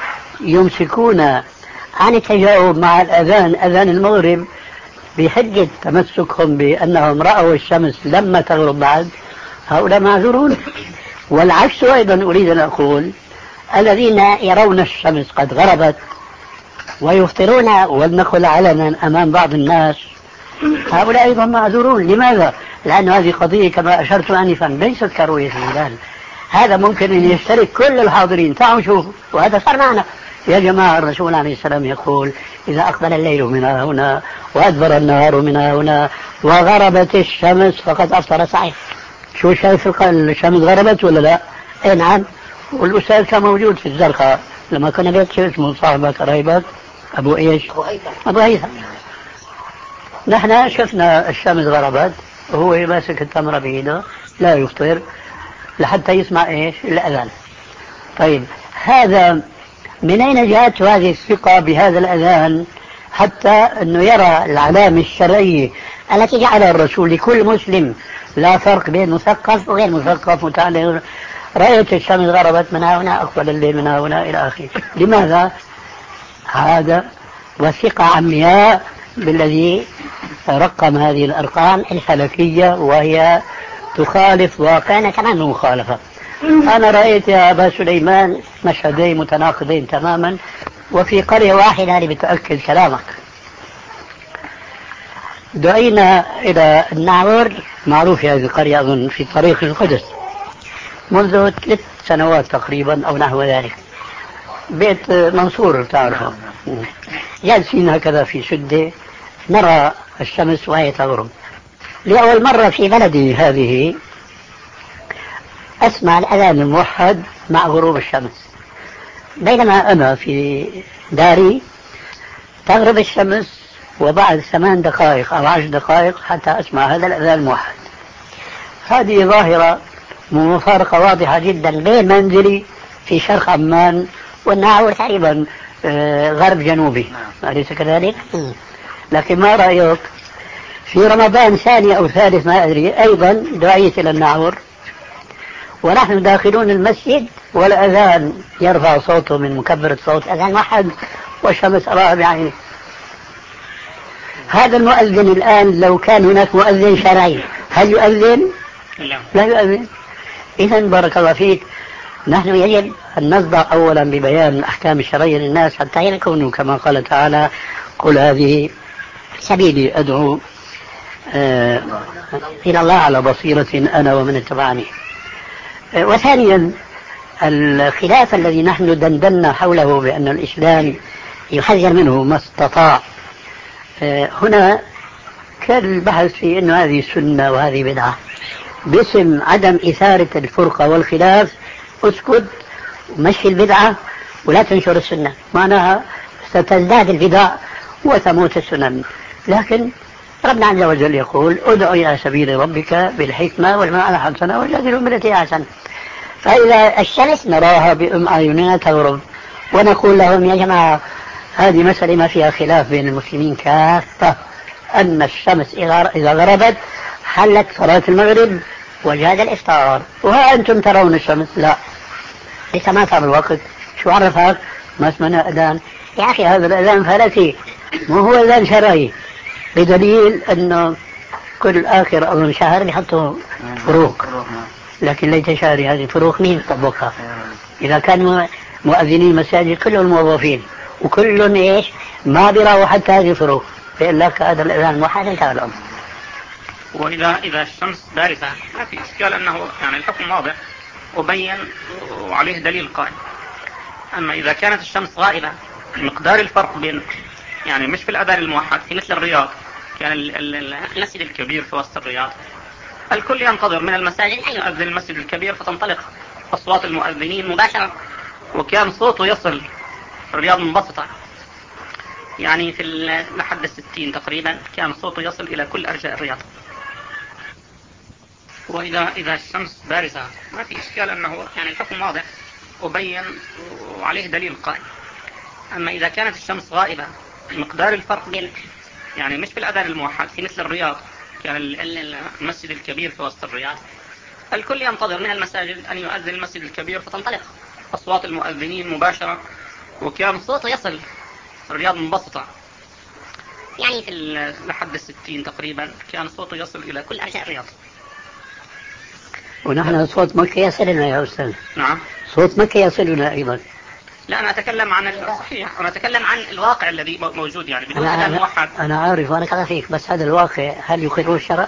يمسكون عن التجاوب مع الأذان أذان المغرب بحجة تمسكهم بأنهم رأوا الشمس لما تغرب بعد، هؤلاء معذورون. والعكس أيضا أريد أن أقول الذين يرون الشمس قد غربت ويفطرون ولنقل علنا أمام بعض الناس، هؤلاء أيضا معذورون. لماذا؟ لأن هذه قضية كما أشرت آنفا ليست كرؤية الهلال، هذا ممكن أن يشترك كل الحاضرين. تعالوا شوفوا، وهذا صار معنا يا جماعة. الرسول عليه السلام يقول إذا أقبل الليل من هنا وأدبر النهار من هنا وغربت الشمس فقد أفطر صحيح. شو شايف الشمس غربت ولا لا؟ إيه نعم. والأستاذ كان موجود في الزرقاء لما كنا بيت شو اسمه صاحبك قريبك أبو إيش؟ أبو هيثم. نحن شفنا الشمس غربت وهو ماسك التمرة بيده لا يفطر لحتى يسمع إيش؟ الأذان. طيب هذا من أين جاءت هذه الثقة بهذا الأذان حتى أنه يرى العلامة الشرعية التي جعلها الرسول لكل مسلم، لا فرق بين مثقف وغير مثقف متعلم، رأيت الشمس غربت من هنا أقبل الليل من هنا إلى آخره. لماذا؟ هذا وثقة عمياء بالذي رقم هذه الأرقام الفلكية وهي تخالف واقعنا تمام مخالفة. أنا رأيت يا أبا سليمان مشهدين متناقضين تماما وفي قرية واحدة اللي بتأكد كلامك. دعينا إلى النعور، معروف هذه القرية أظن في طريق القدس، منذ ثلاث سنوات تقريبا أو نحو ذلك. بيت منصور تعرفه، جالسين هكذا في شدة نرى الشمس وهي تغرب. لأول مرة في بلدي هذه أسمع الأذان الموحد مع غروب الشمس، بينما أنا في داري تغرب الشمس وبعد ثمان دقائق أو عشر دقائق حتى أسمع هذا الأذان الموحد. هذه ظاهرة مفارقة واضحة جدا بين منزلي في شرق عمان والنعور تقريبا غرب جنوبي، أليس كذلك؟ لكن ما رأيك في رمضان ثاني أو ثالث ما أدري أيضا دعيت إلى النعور ونحن داخلون المسجد والأذان يرفع صوته من مكبرة صوت أذان واحد والشمس أراها بعينه. هذا المؤذن الآن لو كان هناك مؤذن شرعي هل يؤذن؟ لا, لا يؤذن. إذا بارك الله فيك، نحن يجب أن نصدع أولا ببيان الأحكام الشرعية للناس حتى يكونوا كما قال تعالى قل هذه سبيلي أدعو آه إلى الله على بصيرة أنا ومن اتبعني. آه وثانيا الخلاف الذي نحن دندنا حوله بأن الإسلام يحذر منه ما استطاع، آه هنا كان البحث في أن هذه سنة وهذه بدعة باسم عدم إثارة الفرقة والخلاف. اسكت ومشي البدعة ولا تنشر السنة، معناها ستزداد البدع وتموت السنن. لكن ربنا عز وجل يقول ادع إلى سبيل ربك بالحكمة والموعظة الحسنة وجادلهم بالتي أحسن. فإذا الشمس نراها بأم أعيننا تغرب ونقول لهم يا جماعة هذه مسألة ما فيها خلاف بين المسلمين كافة، أن الشمس إذا غربت حلت صلاة المغرب وجاز الإفطار، وها أنتم ترون الشمس لا لسه ما صار الوقت. شو عرفك؟ ما اسمنا أذان يا أخي، هذا الأذان فلكي مو هو أذان شرعي، بدليل أنه كل آخر أظن شهر بيحطوا فروق، لكن ليس شهري. هذه فروق مين طبقها؟ إذا كانوا مؤذنين المساجد كلهم موظفين وكلهم إيش ما بيراوا حتى هذه الفروق، بيقول لك هذا الأذان موحد انتهى الأمر. وإذا إذا الشمس بارزة ما في إشكال، أنه يعني الحكم واضح وبين وعليه دليل قائم. أما إذا كانت الشمس غائبة مقدار الفرق بين يعني مش في الأذان الموحد في مثل الرياض، كان المسجد الكبير في وسط الرياض الكل ينتظر من المساجد أن يؤذن المسجد الكبير فتنطلق أصوات المؤذنين مباشرة، وكان صوته يصل الرياض منبسطة يعني في لحد الستين تقريبا، كان صوته يصل إلى كل أرجاء الرياض. وإذا إذا الشمس بارزة ما في إشكال، أنه يعني الحكم واضح وبين وعليه دليل قائم. أما إذا كانت الشمس غائبة مقدار الفرق بين يعني مش في الأذان الموحد في مثل الرياض، كان المسجد الكبير في وسط الرياض الكل ينتظر من المساجد أن يؤذن المسجد الكبير فتنطلق أصوات المؤذنين مباشرة، وكان صوته يصل الرياض منبسطة يعني في لحد الستين تقريبا، كان صوته يصل إلى كل أرجاء الرياض. ونحن صوت مكة يصلنا يا أستاذ. نعم صوت مكة يصلنا أيضا. لا أنا أتكلم عن الصحيح، أنا أتكلم عن الواقع الذي موجود يعني بدون أنا, أذان موحد. أنا عارف وأنا كذا فيك، بس هذا الواقع هل يقره الشرع؟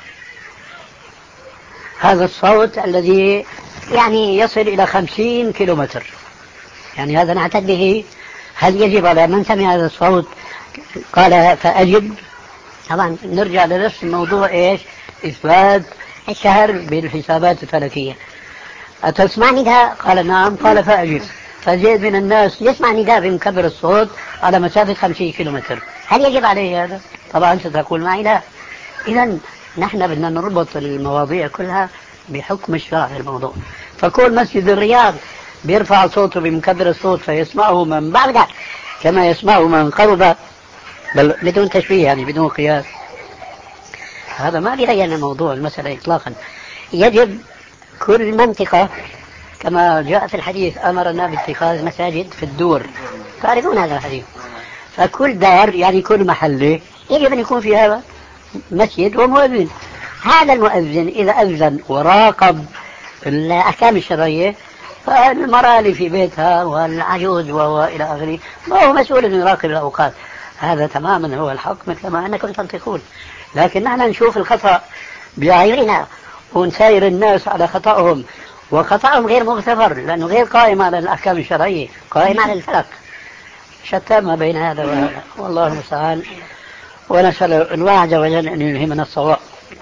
هذا الصوت الذي يعني يصل إلى خمسين كيلومتر، يعني هذا نعتد به، هل يجب على من سمع هذا الصوت قال فأجب؟ طبعا نرجع لنفس الموضوع إيش؟ إثبات الشهر بالحسابات الفلكية. أتسمع نداء؟ قال نعم، قال فأجب. فزيد من الناس يسمع نداء بمكبر الصوت على مسافة خمسين كيلومتر، هل يجب عليه هذا؟ طبعا ستقول معي لا. إذن نحن بدنا نربط المواضيع كلها بحكم الشرع الموضوع. فكل مسجد الرياض بيرفع صوته بمكبر الصوت فيسمعه من بعد كما يسمعه من قرب، بل بدون تشبيه يعني بدون قياس، هذا ما بيبين الموضوع المسألة إطلاقا. يجب كل منطقة كما جاء في الحديث أمرنا باتخاذ مساجد في الدور، تعرفون هذا الحديث، فكل دار يعني كل محلة يجب أن يكون فيها مسجد ومؤذن. هذا المؤذن إذا أذن وراقب الأحكام الشرعية فالمرأة اللي في بيتها والعجوز وإلى آخره ما هو مسؤول أن يراقب الأوقات. هذا تماما هو الحق مثل ما أنكم تنطقون، لكن نحن نشوف الخطأ بأعيننا ونساير الناس على خطأهم، وخطأهم غير مغتفر لأنه غير قائم على الأحكام الشرعية، قائم على الفلك. شتى ما بين هذا وهذا، والله المستعان، ونسأل الله عز وجل أن يلهمنا الصواب.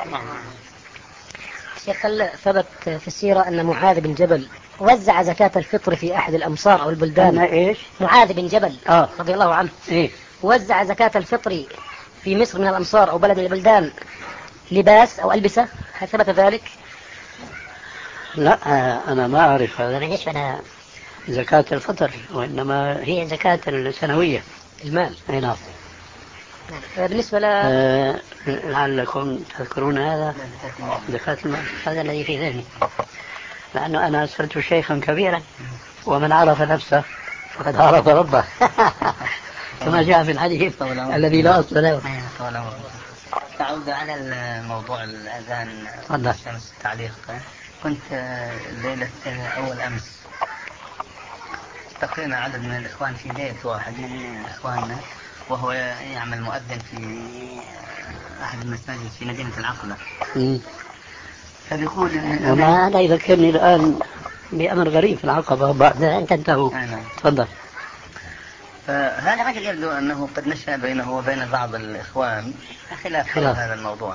شيخ ثبت في السيرة أن معاذ بن جبل وزع زكاة الفطر في أحد الأمصار أو البلدان. أنا إيش؟ معاذ بن جبل آه. رضي الله عنه إيه؟ وزع زكاة الفطر في مصر من الأمصار أو بلد من البلدان لباس أو ألبسة، هل ثبت ذلك؟ لا أنا ما أعرف هذا. ليش أنا زكاة الفطر، وإنما هي زكاة السنوية المال. أي نعم. بالنسبة ل آه لعلكم تذكرون هذا زكاة المال، هذا الذي في ذهني، لأنه أنا صرت شيخا كبيرا ومن عرف نفسه فقد عرف ربه كما جاء في الحديث الذي لا أصل له. تعود على الموضوع الأذان الشمس التعليق. كنت ليلة أول أمس التقينا عدد من الإخوان في بيت واحد من إخواننا وهو يعمل مؤذن في أحد المساجد في مدينة العقبة. فبيقول إن هذا يذكرني الآن بأمر غريب في العقبة بعد أن تنتهوا. تفضل. فهذا الرجل يبدو أنه قد نشأ بينه وبين بعض الإخوان خلاف حول هذا الموضوع،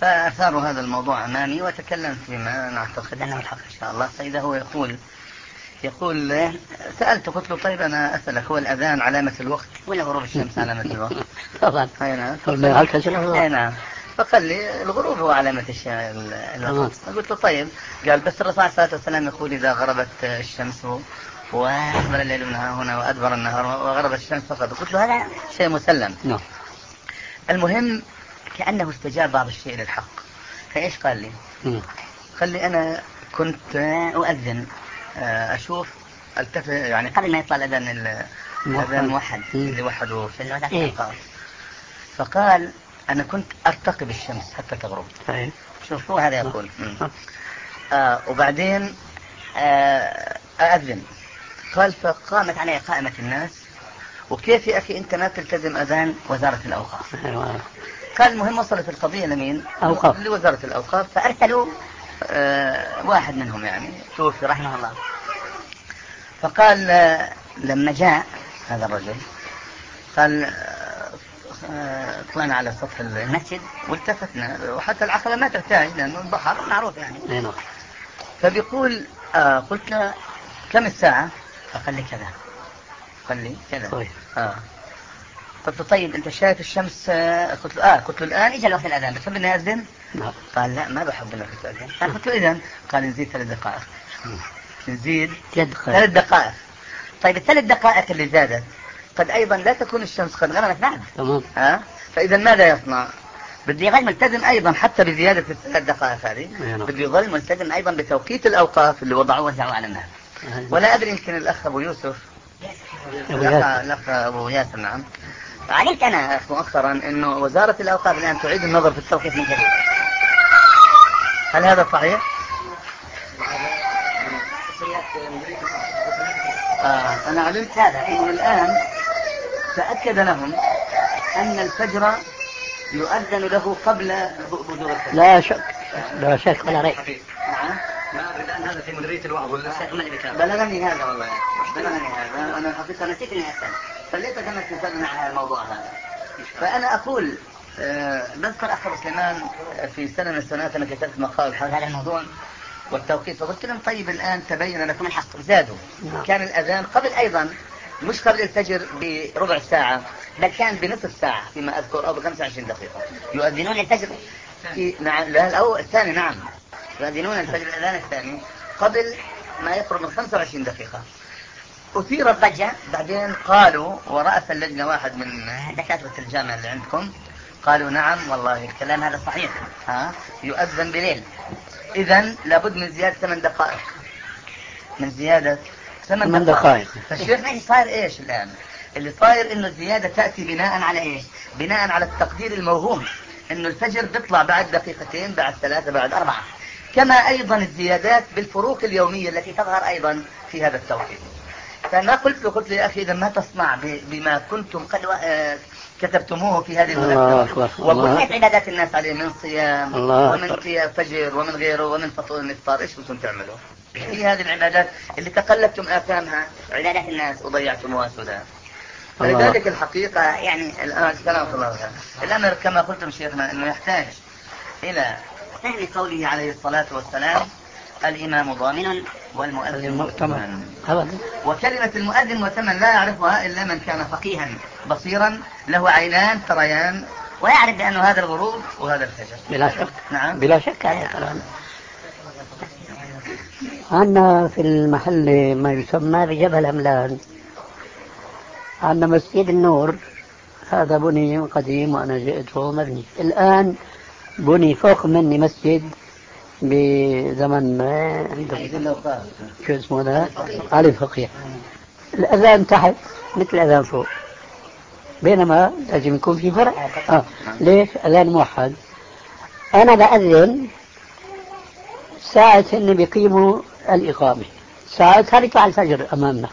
فأثاروا هذا الموضوع أمامي وتكلم فيما نعتقد أنه الحق إن شاء الله. فإذا هو يقول يقول سألته قلت له طيب أنا أسألك هو الأذان علامة الوقت ولا غروب الشمس علامة الوقت؟ طبعا. أي نعم. أي نعم. فقال لي الغروب هو علامة الوقت. قلت له طيب. قال بس الرسول عليه الصلاة والسلام يقول إذا غربت الشمس وأقبل الليل من هنا وأدبر النهار وغربت الشمس فقط. قلت له هذا شيء مسلم. نعم. المهم كأنه استجاب بعض الشيء للحق. فإيش قال لي؟ م. قال لي أنا كنت أؤذن أشوف التفت يعني قبل ما يطلع الأذان الأذان موحد اللي وحدوا في الأذان إيه؟ فقال أنا كنت أرتقب الشمس حتى تغرب. أيه. شوفوا هذا يقول. آه وبعدين آه أأذن. قال فقامت علي قائمة الناس وكيف يا أخي أنت ما تلتزم أذان وزارة الأوقاف؟ قال المهم وصلت القضية لمين؟ أوقاف. لوزارة الأوقاف فأرسلوا آه واحد منهم يعني توفي رحمه الله. فقال آه لما جاء هذا الرجل قال آه طلعنا على سطح المسجد والتفتنا وحتى العقبة ما تحتاج لأنه البحر معروف يعني. فبيقول آه قلت له كم الساعة؟ فقال لي كذا. قال لي كذا. طيب. آه. قلت له طيب أنت شايف الشمس؟ آه قلت له آه قلت له الآن إجا وقت الأذان بتحب إني أذن؟ نعم. قال لا ما بحب إنك تأذن. قلت له إذن قال نزيد ثلاث دقائق. نزيد ثلاث دقائق. طيب الثلاث دقائق اللي زادت قد أيضا لا تكون الشمس قد غربت بعد. تمام. ها؟ فإذا ماذا يصنع؟ بدي يظل ملتزم أيضا حتى بزيادة الثلاث دقائق هذه. بدي يظل ملتزم أيضا بتوقيت الأوقاف اللي وضعوه وزعوا على الناس. ولا أدري يمكن الأخ أبو يوسف الأخ أبو ياسر نعم. علمت أنا مؤخرا إنه وزارة الأوقاف الآن تعيد النظر في التوقيت من جديد. هل هذا صحيح؟ آه أنا علمت هذا إنه الآن تأكد لهم أن الفجر يؤذن له قبل بزوغ الفجر. لا شك لا شك ولا ريب. نعم. ما أدري الآن هذا في مديرية الوعظ ولا بلغني هذا والله بلغني هذا أنا حقيقة نسيت إني أسأل خليتك أنك تسألنا عن الموضوع هذا. فأنا أقول أه بذكر أخ سليمان في سنة من السنوات أنا كتبت مقال حول هذا الموضوع والتوقيت فقلت لهم طيب الآن تبين لكم الحق زادوا. كان الأذان قبل أيضا مش قبل الفجر بربع ساعة بل كان بنصف ساعة فيما أذكر أو بخمسة وعشرين دقيقة يؤذنون الفجر في نعم لا الأول الثاني نعم يؤذنون الفجر الأذان الثاني قبل ما يقرب من خمسة وعشرين دقيقة. أثير الضجة بعدين قالوا ورأس اللجنة واحد من دكاترة الجامعة اللي عندكم قالوا نعم والله الكلام هذا صحيح ها يؤذن بليل إذن لابد من زيادة ثمان دقائق من زيادة ثمان دقائق. فالشيخ ما صاير إيش الآن اللي صاير إنه الزيادة تأتي بناء على إيش بناء على التقدير الموهوم إنه الفجر بيطلع بعد دقيقتين بعد ثلاثة بعد أربعة كما أيضا الزيادات بالفروق اليومية التي تظهر أيضا في هذا التوقيت. فأنا قلت له قلت له يا أخي إذا ما تصنع بما كنتم قد كتبتموه في هذه المناسبة وبنيت عبادات الناس عليه من صيام ومن قيام فجر ومن غيره ومن فطور الإفطار إيش كنتم تعملوا في هذه العبادات اللي تقلبتم آثامها عبادات الناس وضيعتموها سدى. فلذلك الحقيقة يعني الآن كلام الله الأمر كما قلتم شيخنا أنه يحتاج إلى فهم قوله عليه الصلاة والسلام الإمام ضامن والمؤذن مؤتمن. وكلمة المؤذن مؤتمن لا يعرفها إلا من كان فقيها بصيرا له عينان تريان ويعرف بأنه هذا الغروب وهذا الفجر. بلا شك. نعم. بلا شك هذا الكلام. عندنا في المحل ما يسمى بجبل أملان عندنا مسجد النور هذا بني قديم وأنا جئت وهو مبني الآن بني فوق مني مسجد بزمن شو اسمه ده علي فقيه الأذان تحت مثل الأذان فوق بينما لازم يكون في فرق. آه. ليش أذان موحد أنا بأذن ساعة إن بيقيموا الإقامة ساعتها يطلع الفجر أمامنا.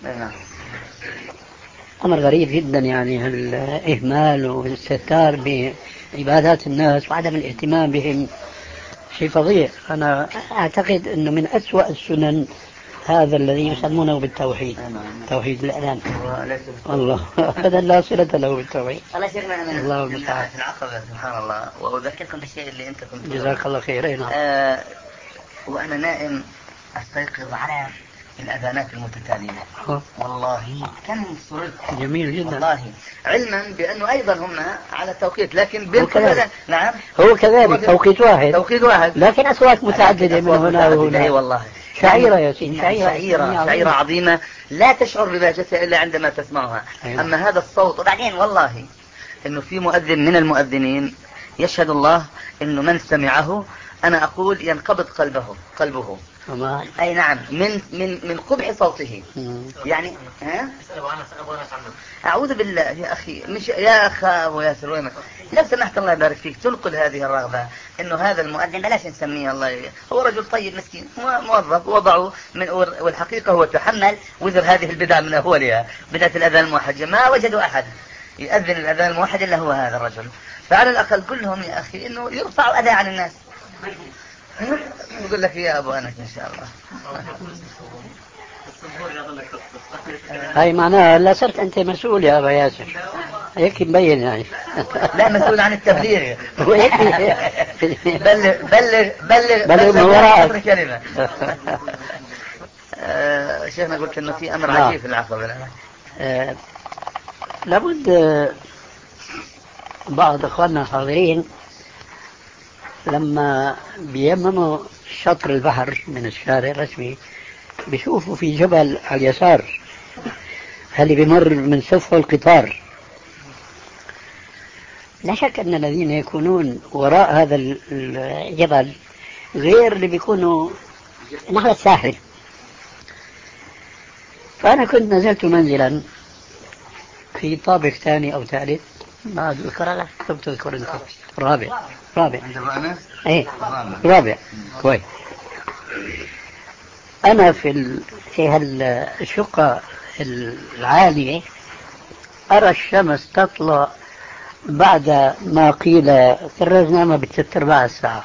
أمر غريب جدا يعني الإهمال والاستهتار بعبادات الناس وعدم الاهتمام بهم شيء فظيع. أنا أعتقد أنه من أسوأ السنن هذا الذي يسمونه بالتوحيد توحيد الإعلان الله أبدا لا صلة له بالتوحيد. الله شيخنا أنا الله المستعان في العقبة سبحان الله وأذكركم بالشيء اللي أنت كنت جزاك الله خير. آه وأنا نائم أستيقظ على الأذانات المتتالية. أه. والله كم سررت. جميل جدا. والله علما بأنه أيضا هم على توقيت، لكن بين هو كذلك. نعم هو كذلك توقيت واحد. توقيت واحد لكن أصوات متعددة من هنا وهنا. أي والله. شعيرة يا سيدي. شعيرة شعيرة, شعيرة عظيمة لا تشعر ببهجتها إلا عندما تسمعها. أيوة. أما هذا الصوت، وبعدين والله إنه في مؤذن من المؤذنين يشهد الله إنه من سمعه أنا أقول ينقبض قلبه قلبه أمان. أي نعم من من من قبح صوته. مم. يعني ها أعوذ بالله يا أخي، مش يا أخا أبو ياسر وين لو سمحت الله يبارك فيك تنقل هذه الرغبة إنه هذا المؤذن بلاش نسميه الله ي... هو رجل طيب مسكين موظف وضعه من والحقيقة هو تحمل وزر هذه البدع من أولها، بدعة الأذان الموحد ما وجدوا أحد يؤذن الأذان الموحد إلا هو هذا الرجل. فعلى الأقل قل لهم يا أخي إنه يرفعوا أذى عن الناس. بقول لك يا أبو أنس إن شاء الله. هاي معناها لا صرت أنت مسؤول يا أبا ياسر، هيك مبين يعني. لا مسؤول عن التبليغ. بلغ بلغ بلغ بلغ بلغ من وراءك كلمة. آه شيخنا قلت إنه في أمر عجيب في العقبة. آه لابد آه بعض إخواننا الحاضرين لما بيمموا شطر البحر من الشارع الرسمي بيشوفوا في جبل على اليسار اللي بيمر من سفه القطار. لا شك أن الذين يكونون وراء هذا الجبل غير اللي بيكونوا نحو الساحل. فأنا كنت نزلت منزلا في طابق ثاني أو ثالث ما أذكر كنت أذكر أنت رابع رابع ايه رابع كويس. أنا في ال... في هالشقة العالية أرى الشمس تطلع بعد ما قيل في الرزنامة بثلاث أرباع الساعة.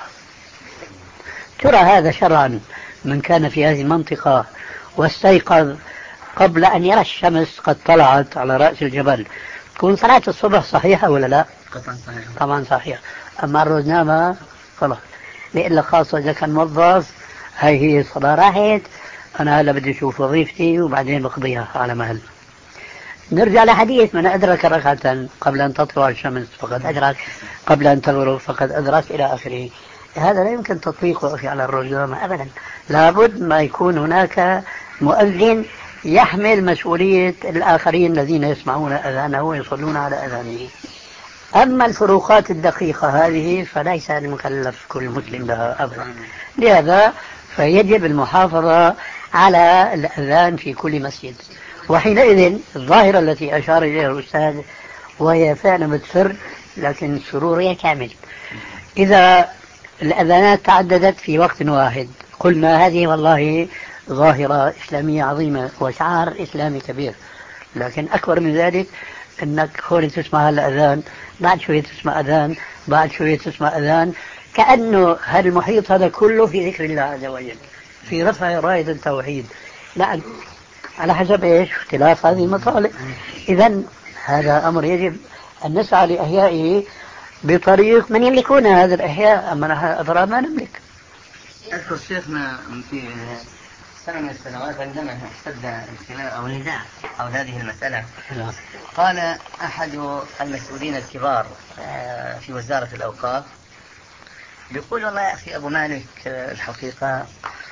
ترى هذا شرعا من كان في هذه المنطقة واستيقظ قبل أن يرى الشمس قد طلعت على رأس الجبل تكون صلاة الصبح صحيحة ولا لا؟ طبعا صحيحة. أما الرزنامة خلاص، لإلا خاصة إذا كان موظف هاي هي الصلاة راحت، أنا هلا بدي أشوف وظيفتي وبعدين بقضيها على مهل. نرجع لحديث من أدرك ركعة قبل أن تطلع الشمس فقد أدرك، قبل أن تغرب فقد أدرك، إلى آخره. هذا لا يمكن تطبيقه أخي على الرزنامة أبدا. لابد ما يكون هناك مؤذن يحمل مسؤولية الآخرين الذين يسمعون أذانه ويصلون على أذانه. أما الفروقات الدقيقة هذه فليس المكلف كل مسلم لها أبدا. لهذا فيجب المحافظة على الأذان في كل مسجد. وحينئذ الظاهرة التي أشار إليها الأستاذ وهي فعلا بتسر لكن سرورية كامل، إذا الأذانات تعددت في وقت واحد قلنا هذه والله ظاهرة إسلامية عظيمة وشعار إسلامي كبير. لكن أكبر من ذلك أنك هون تسمع الأذان بعد شوية تسمع أذان بعد شوية تسمع أذان، كأنه هذا المحيط هذا كله في ذكر الله عز وجل، في رفع راية التوحيد. لا على حسب إيش اختلاف هذه المطالب. إذن هذا أمر يجب أن نسعى لإحيائه بطريق من يملكون هذا الإحياء، أما نحن أفراد ما نملك. أذكر شيخنا في سنة من السنوات عندما اشتد الخلاف أو النزاع أو هذه المسألة قال أحد المسؤولين الكبار في وزارة الأوقاف بيقول والله يا أخي أبو مالك الحقيقة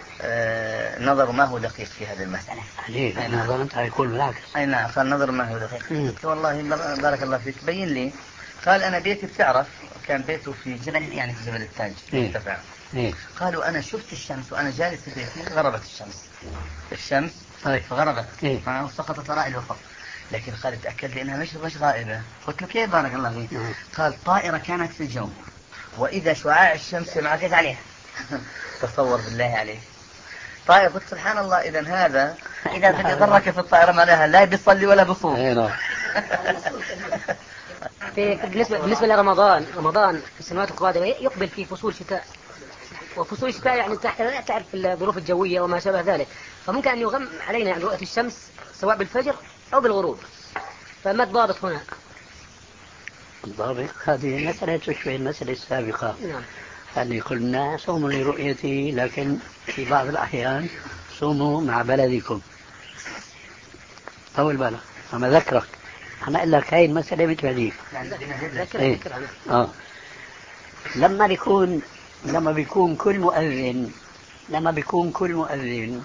نظر ما هو دقيق في هذه المسألة. ليه؟ أنا ظننت هيكون بالعكس. أي نعم، قال نظر ما هو دقيق. قلت والله بارك الله فيك بين لي. قال أنا بيتي بتعرف كان بيته في جبل يعني في جبل التاج مرتفع. إيه؟ قالوا أنا شفت الشمس وأنا جالس في بيتي غربت الشمس. الشمس طيب غربت إيه؟ وسقطت وراء الأفق. لكن قال تأكد لي أنها مش مش غائبة. قلت له كيف بارك الله فيك؟ إيه؟ قال طائرة كانت في الجو وإذا شعاع الشمس انعكس عليها. تصور بالله عليك. طيب قلت سبحان الله. إذا هذا إذا بدي ضرك في الطائرة معناها لا بيصلي ولا بصوم. في بالنسبة بالنسبة لرمضان، رمضان في السنوات القادمة يقبل في فصول شتاء، وفصول الشتاء يعني تعرف الظروف الجوية وما شابه ذلك، فممكن أن يغم علينا يعني رؤية الشمس سواء بالفجر أو بالغروب. فما الضابط هنا؟ الضابط هذه مسألة تشبه المسألة السابقة. نعم. اللي قلنا صوم لرؤيته، لكن في بعض الأحيان تصوموا مع بلدكم. طول بالك عم أذكرك، أنا أقول لك هاي المسألة مثل هذيك. إيه؟ آه. لما بيكون لما بيكون كل مؤذن لما بيكون كل مؤذن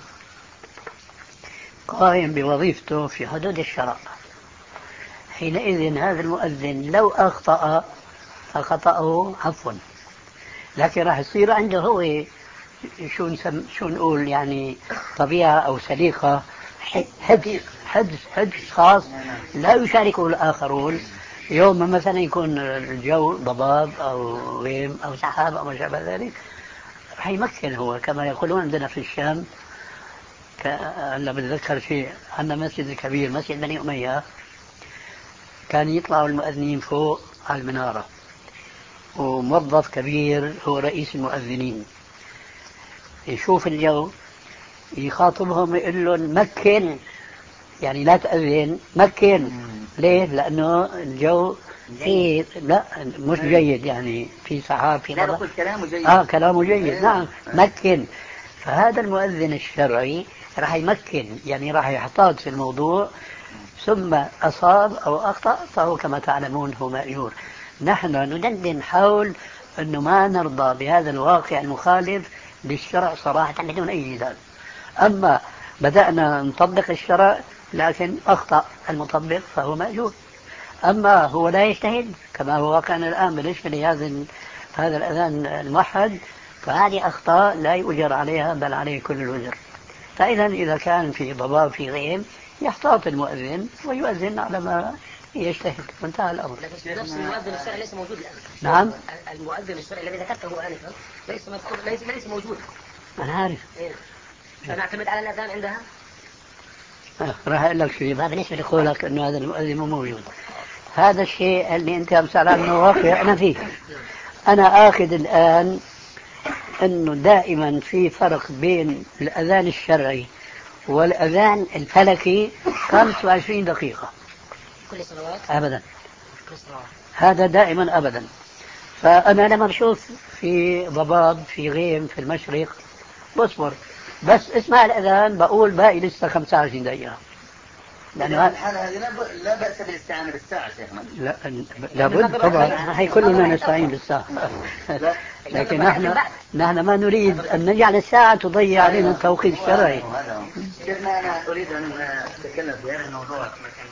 قائم بوظيفته في حدود الشرع، حينئذ هذا المؤذن لو أخطأ فخطأه عفوا، لكن راح يصير عنده هو شو نسم شو نقول يعني طبيعة أو سليقة، حدس حدس حدس خاص لا يشاركه الآخرون. يوم ما مثلا يكون الجو ضباب أو غيم أو سحاب أو ما شابه ذلك، راح يمكن هو كما يقولون عندنا في الشام. هلا بتذكر شيء، عندنا مسجد كبير مسجد بني أمية، كان يطلعوا المؤذنين فوق على المنارة، وموظف كبير هو رئيس المؤذنين يشوف الجو يخاطبهم يقول لهم مكن، يعني لا تأذن مكن. ليه؟ لأنه الجو في لا مش جيد، يعني في سحاب في لا بقول كلامه جيد. آه كلامه جيد. نعم مكن. فهذا المؤذن الشرعي راح يمكن، يعني راح يحتاط في الموضوع، ثم أصاب أو أخطأ فهو كما تعلمون هو مأجور. نحن ندندن حول أنه ما نرضى بهذا الواقع المخالف للشرع صراحة بدون أي جدال. أما بدأنا نطبق الشرع لكن أخطأ المطبق فهو مأجور. أما هو لا يجتهد كما هو واقعنا الآن بالنسبة لهذا هذا الأذان الموحد، فهذه أخطاء لا يؤجر عليها بل عليه كل الوزر. فإذا إذا كان في ضباب في غيم يحتاط المؤذن ويؤذن على ما يجتهد وانتهى الأمر. نفس المؤذن الشرعي ليس موجود الآن. نعم المؤذن الشرعي الذي ذكرته آنفا ليس مذكور، ليس ليس موجود. أنا عارف. إيه. فنعتمد على الأذان عندها. آه. راح أقول لك شيء ما بالنسبة لقولك إنه هذا المؤذن مو موجود. هذا الشيء اللي أنت أمثال عنه واقع أنا فيه. أنا آخذ الآن أنه دائما في فرق بين الأذان الشرعي والأذان الفلكي خمسة وعشرين دقيقة كل سنوات أبدا. كل سنوات. هذا دائما أبدا. فأنا لما بشوف في ضباب في غيم في المشرق بصبر، بس اسمع الأذان بقول باقي لسه خمسة وعشرين دقيقة. لأنه الحالة هذه لا بأس بالاستعانة بالساعة شيخنا. لا لابد طبعا، هي كلنا نستعين بالساعة. لكن نحن نحن ما نريد أن نجعل الساعة تضيع علينا التوقيت الشرعي. شيخنا أنا أريد أن أتكلم في هذا الموضوع.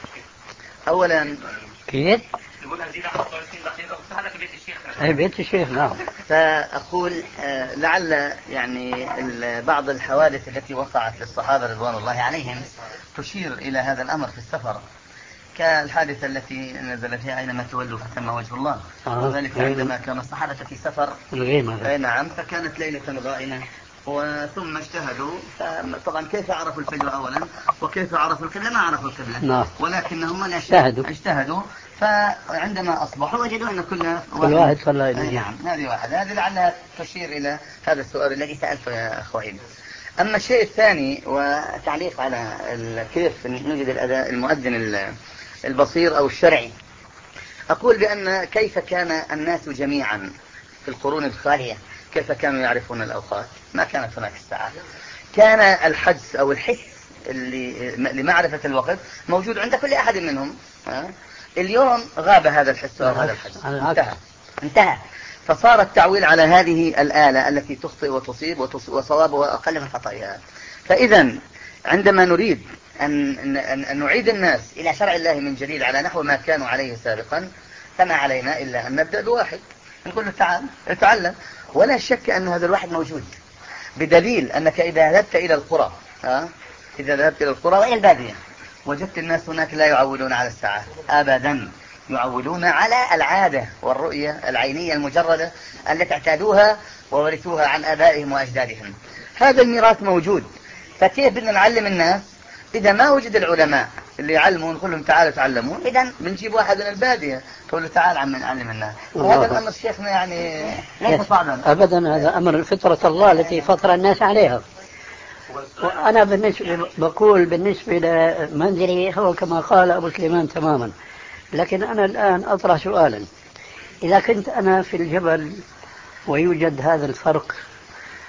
أولا كيف؟ نقول هنزيد خمسة وعشرين دقيقة وهذا في بيت الشيخ. أي بيت الشيخ. نعم. فأقول لعل يعني بعض الحوادث التي وقعت للصحابة رضوان الله عليهم تشير إلى هذا الأمر في السفر، كالحادثة التي نزل فيها أينما تولوا فثم وجه الله، آه. وذلك عندما كان الصحابة في سفر. الغيمة. نعم. فكانت ليلة غائمة وثم اجتهدوا. طبعا كيف عرفوا الفجر أولا وكيف عرفوا القبلة؟ ما عرفوا القبلة. نعم. ولكنهم اجتهدوا اجتهدوا فعندما أصبحوا وجدوا أن كل كل واحد صلى إليه. نعم. هذه واحدة. هذه لعلها تشير إلى هذا السؤال الذي سألته يا أخوين. أما الشيء الثاني وتعليق على كيف نجد المؤذن البصير أو الشرعي، أقول بأن كيف كان الناس جميعا في القرون الخالية كيف كانوا يعرفون الأوقات؟ ما كانت هناك الساعة. كان الحدس أو الحس اللي لمعرفة الوقت موجود عند كل أحد منهم. اليوم غاب هذا الحس أو هذا الحدس، انتهى انتهى فصار التعويل على هذه الآلة التي تخطئ وتصيب وصوابها أقل من خطئها. فإذا عندما نريد أن, أن, أن نعيد الناس إلى شرع الله من جديد على نحو ما كانوا عليه سابقا، فما علينا إلا أن نبدأ بواحد نقول له تعال اتعلم. ولا شك أن هذا الواحد موجود، بدليل أنك إذا ذهبت إلى القرى ها إذا ذهبت إلى القرى وإلى البادية وجدت الناس هناك لا يعولون على الساعة أبدا، يعولون على العادة والرؤية العينية المجردة التي اعتادوها وورثوها عن آبائهم وأجدادهم. هذا الميراث موجود. فكيف بدنا نعلم الناس إذا ما وجد العلماء اللي يعلمون؟ نقول لهم تعالوا تعلمون. إذا بنجيب واحد من البادية نقول له تعال عم نعلم الناس. وهذا الأمر شيخنا يعني ليس صعبا أبدا. هذا أمر فطرة الله التي فطر الناس عليها. وأنا بالنسبة بقول بالنسبة لمنزلي هو كما قال أبو سليمان تماما. لكن أنا الآن أطرح سؤالا: إذا كنت أنا في الجبل ويوجد هذا الفرق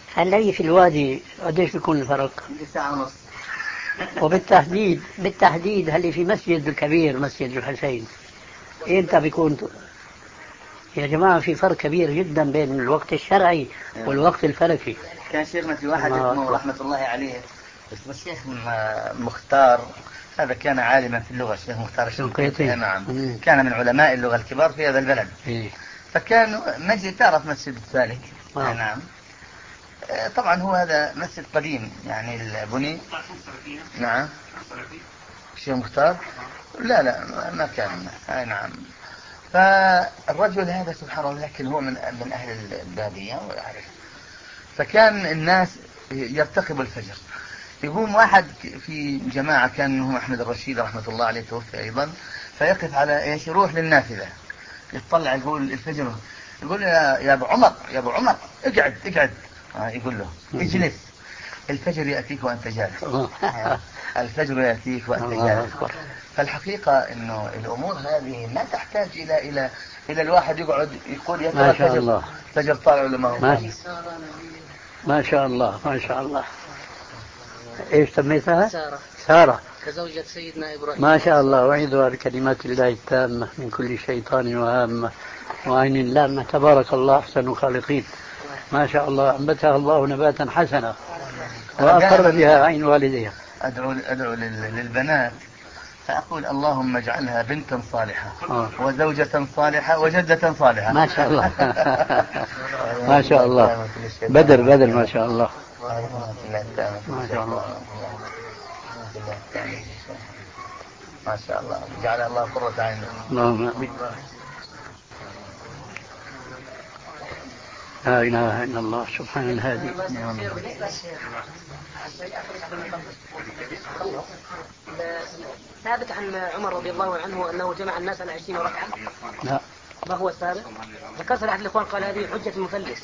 الذي في الوادي قديش بيكون الفرق؟ ساعة ونص. وبالتحديد بالتحديد هل في مسجد الكبير مسجد الحسين امتى بيكون؟ يا جماعة في فرق كبير جدا بين الوقت الشرعي والوقت الفلكي. كان شيخنا في واحد اسمه رحمة الله عليه اسمه الشيخ مختار، هذا كان عالما في اللغة، الشيخ مختار الشنقيطي. نعم. كان من علماء اللغة الكبار في هذا البلد. إيه. فكان مسجد، تعرف مسجد السالك. آه. نعم. طبعا هو هذا مسجد قديم يعني البني. نعم. الشيخ مختار لا لا ما كان. آه نعم. فالرجل هذا سبحان الله لكن هو من من أهل البادية ويعرف. فكان الناس يرتقب الفجر، يقوم واحد في جماعة كان هو أحمد الرشيد رحمة الله عليه توفي أيضا، فيقف على إيش، يروح للنافذة يطلع يقول الفجر، يقول يا يا أبو عمر يا أبو عمر اقعد اقعد. آه يقول له اجلس، الفجر يأتيك وأنت جالس. الفجر يأتيك وأنت جالس. فالحقيقة إنه الأمور هذه ما تحتاج إلى إلى إلى الواحد يقعد يقول يا ترى الفجر فجر طالع ولا ما هو طالع. ما شاء الله ما شاء الله. ايش سميتها؟ سارة. سارة كزوجة سيدنا إبراهيم. ما شاء الله. وعيدها بكلمات الله التامة من كل شيطان وهامة وعين لامة. تبارك الله أحسن الخالقين. ما شاء الله أنبتها الله نباتا حسنا وأقر بها عين والديها. أدعو أدعو للبنات فأقول اللهم اجعلها بنتا صالحة آه. وزوجة صالحة وجدة صالحة. ما شاء الله. ما شاء الله. بدر بدر ما شاء الله. ما شاء الله. ما شاء الله. جعل الله قرة عين. اللهم آمين. لا إله إلا الله سبحان الهادي. ثابت عن عمر رضي الله عنه أنه جمع الناس على عشرين ركعة. لا. ما هو الثابت؟ ذكرت لأحد الإخوان قال هذه حجة المفلس.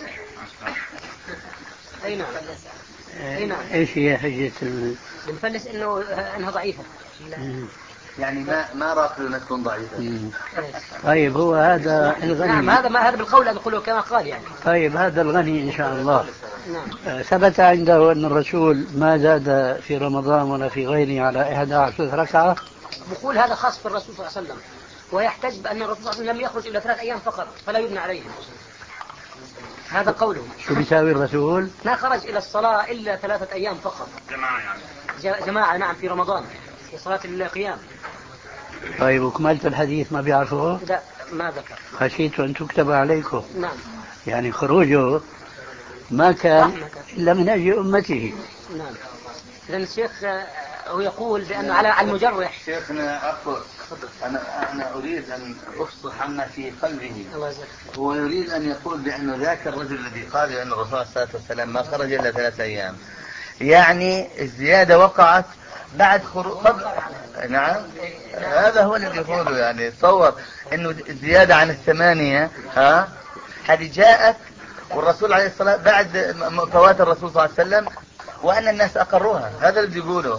أي نعم. أي نعم. إيش هي حجة المفلس؟ إنه أنها ضعيفة. يعني ما ما راق انها تكون ضعيفه. طيب هو هذا الغني. نعم هذا ما هذا بالقول نقوله كما قال يعني. طيب هذا الغني ان شاء الله. نعم. ثبت عنده ان الرسول ما زاد في رمضان ولا في غيره على إحدى عشرة ركعه. بقول هذا خاص بالرسول صلى الله عليه وسلم، ويحتج بان الرسول صلى الله عليه وسلم لم يخرج الا ثلاث ايام فقط فلا يبنى عليه. هذا قوله. شو بيساوي الرسول؟ ما خرج الى الصلاه الا ثلاثه ايام فقط. جماعه يعني. جماعه نعم في رمضان في صلاه القيام. طيب وكملت الحديث ما بيعرفوه؟ لا ما ذكر. خشيت أن تكتب عليكم. نعم. يعني خروجه ما كان إلا من أجل أمته. نعم. إذن الشيخ هو يقول بأنه على المجرح. شيخنا أقول أنا أنا أريد أن أفصح عما في قلبه. الله يجزاك. هو يريد أن يقول بأنه ذاك الرجل الذي قال أن الرسول صلى الله عليه وسلم ما خرج إلا ثلاث أيام، يعني الزيادة وقعت بعد خروج. نعم هذا هو اللي يقوله. يعني تصور انه زيادة عن الثمانية ها هذه جاءت والرسول عليه الصلاة بعد فوات الرسول صلى الله عليه وسلم وان الناس اقروها. هذا اللي يقوله.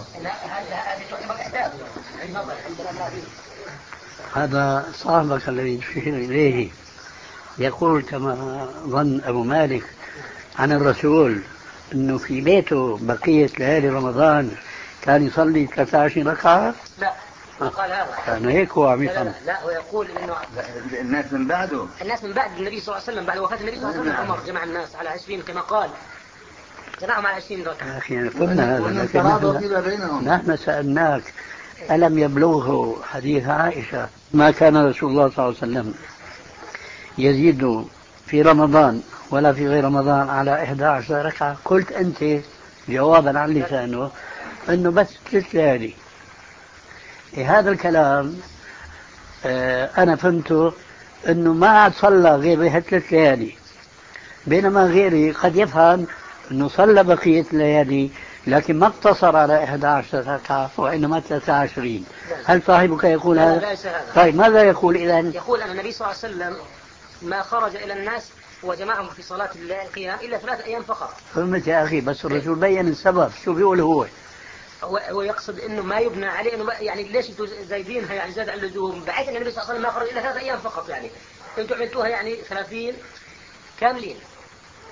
هذا صاحبك الذي تشير اليه يقول كما ظن ابو مالك عن الرسول انه في بيته بقية ليالي رمضان كان يصلي ثلاثة عشر ركعة. لا ما قال هذا. كان هيك هو عم يفهم. لا, لا هو يقول انه الناس من بعده الناس من بعد النبي صلى الله عليه وسلم بعد وفاة النبي صلى الله عليه وسلم عمر جمع الناس على عشرين كما قال جمعهم على عشرين ركعة. يا أخي قلنا هذا لكن نحن, نحن سألناك ألم يبلغه حديث عائشة ما كان رسول الله صلى الله عليه وسلم يزيد في رمضان ولا في غير رمضان على إحدى عشر ركعة؟ قلت أنت جوابا عن لسانه أنه بس ثلاث ليالي. إيه هذا الكلام آه أنا فهمته أنه ما عاد صلى غير بها ثلاث ليالي، بينما غيري قد يفهم أنه صلى بقية الليالي لكن ما اقتصر على إحدى عشر ركعة وإنما ثلاثة وعشرين. هل صاحبك يقول هذا؟ طيب ماذا يقول إذن؟ يقول أن النبي صلى الله عليه وسلم ما خرج إلى الناس وجمعهم في صلاة القيام إلا ثلاث أيام فقط. فهمت يا أخي، بس الرسول بيّن السبب. شو بيقول هو؟ هو يقصد انه ما يبنى عليه انه يعني ليش انتم زايدينها يعني زاد على اللزوم، بعيد ان النبي صلى الله عليه وسلم ما خرج الا ثلاث ايام فقط، يعني انتم عملتوها يعني ثلاثين كاملين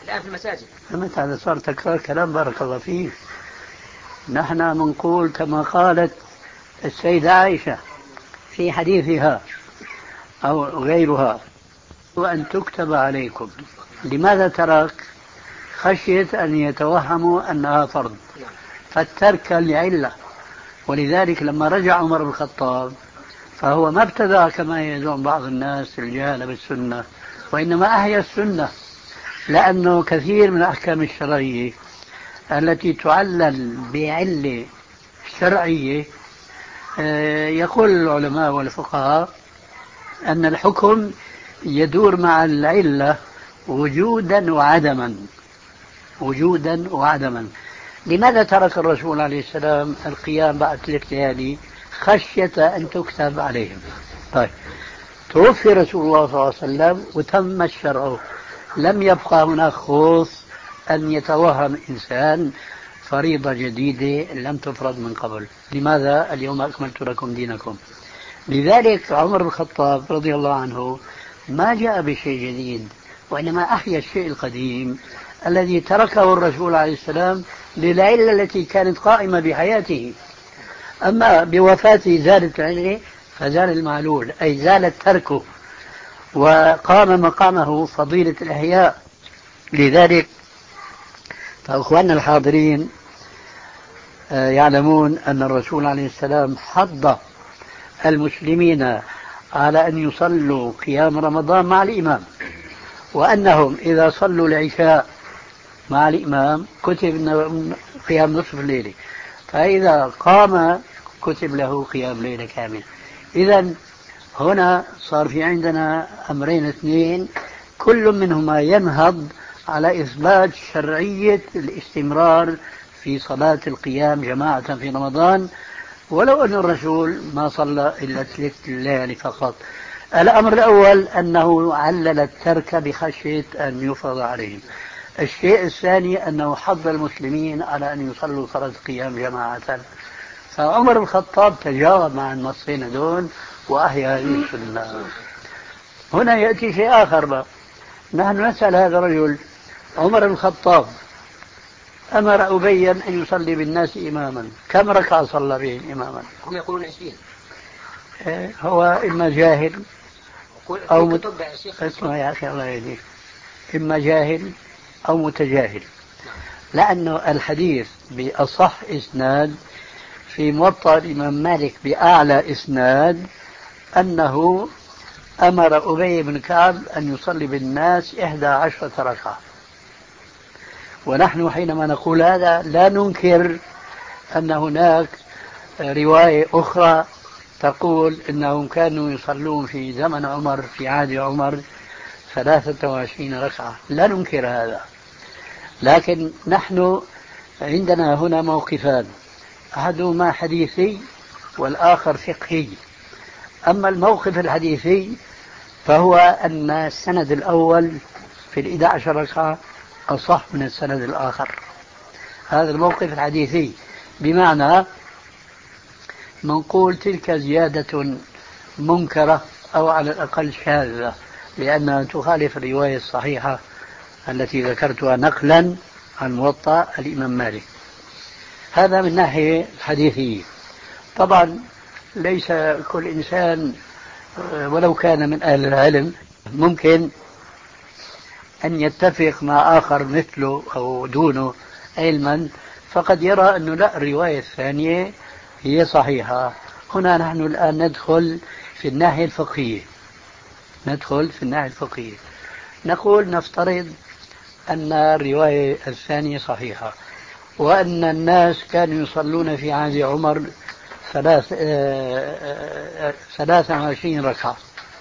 الآن في المساجد. متى هذا صار تكرار كلام بارك الله فيك. نحن منقول كما قالت السيدة عائشة في حديثها أو غيرها وأن تكتب عليكم. لماذا ترك؟ خشية أن يتوهموا أنها فرض فالترك لعلة. ولذلك لما رجع عمر بن الخطاب فهو ما ابتدع كما يزعم بعض الناس الجهل بالسنة، وإنما أحيا السنة، لأنه كثير من الأحكام الشرعية التي تعلل بعلة شرعية يقول العلماء والفقهاء أن الحكم يدور مع العلة وجودا وعدما وجودا وعدما. لماذا ترك الرسول عليه السلام القيام بعد ثلاث ليالي؟ خشية أن تكتب عليهم. طيب توفي رسول الله صلى الله عليه وسلم وتم الشرع، لم يبقى هناك خوف أن يتوهم إنسان فريضة جديدة لم تفرض من قبل. لماذا؟ اليوم أكملت لكم دينكم. لذلك عمر بن الخطاب رضي الله عنه ما جاء بشيء جديد، وإنما أحيا الشيء القديم الذي تركه الرسول عليه السلام للعلة التي كانت قائمة بحياته. أما بوفاته زالت العلة فزال المعلول، أي زالت تركه وقام مقامه فضيلة الإحياء. لذلك فأخواننا الحاضرين يعلمون أن الرسول عليه السلام حض المسلمين على أن يصلوا قيام رمضان مع الإمام، وأنهم إذا صلوا العشاء مع الإمام كتب قيام نصف الليل، فإذا قام كتب له قيام ليلة كامل. إذن هنا صار في عندنا أمرين اثنين كل منهما ينهض على إثبات شرعية الاستمرار في صلاة القيام جماعة في رمضان، ولو أن الرسول ما صلى إلا ثلاث ليالي فقط. الأمر الأول أنه علل الترك بخشية أن يفرض عليهم. الشيء الثاني أنه حض المسلمين على أن يصلوا صلاة القيام جماعة، فعمر بن الخطاب تجاوب مع النصين دون وأحيا هذه السنة. هنا يأتي شيء آخر بقى. نحن نسأل هذا الرجل عمر بن الخطاب أمر أبيا أن يصلي بالناس إماما، كم ركعة صلى بهم إماما؟ هم يقولون عشرين. هو إما جاهل أو مت... اسمع يا أخي الله يهديك، إما جاهل أو متجاهل، لأنه الحديث بأصح إسناد في موطأ الإمام مالك بأعلى إسناد أنه أمر أبي بن كعب أن يصلي بالناس إحدى عشرة ركعة. ونحن حينما نقول هذا لا ننكر أن هناك رواية أخرى تقول إنهم كانوا يصلون في زمن عمر في عهد عمر ثلاثة وعشرين ركعة، لا ننكر هذا. لكن نحن عندنا هنا موقفان، أحدهما حديثي والآخر فقهي. أما الموقف الحديثي فهو أن السند الأول في الإحدى عشر ركعة أصح من السند الآخر. هذا الموقف الحديثي، بمعنى منقول تلك زيادة منكرة أو على الأقل شاذة، لأنها تخالف الرواية الصحيحة التي ذكرتها نقلا عن موطأ الإمام مالك. هذا من ناحية الحديثية. طبعا ليس كل إنسان ولو كان من أهل العلم ممكن أن يتفق مع آخر مثله أو دونه علما، فقد يرى أنه لا، الرواية الثانية هي صحيحة. هنا نحن الآن ندخل في الناحية الفقهية ندخل في الناحية الفقهية نقول نفترض أن الرواية الثانية صحيحة، وأن الناس كانوا يصلون في عهد عمر ثلاث ثلاثة وعشرين ركعة.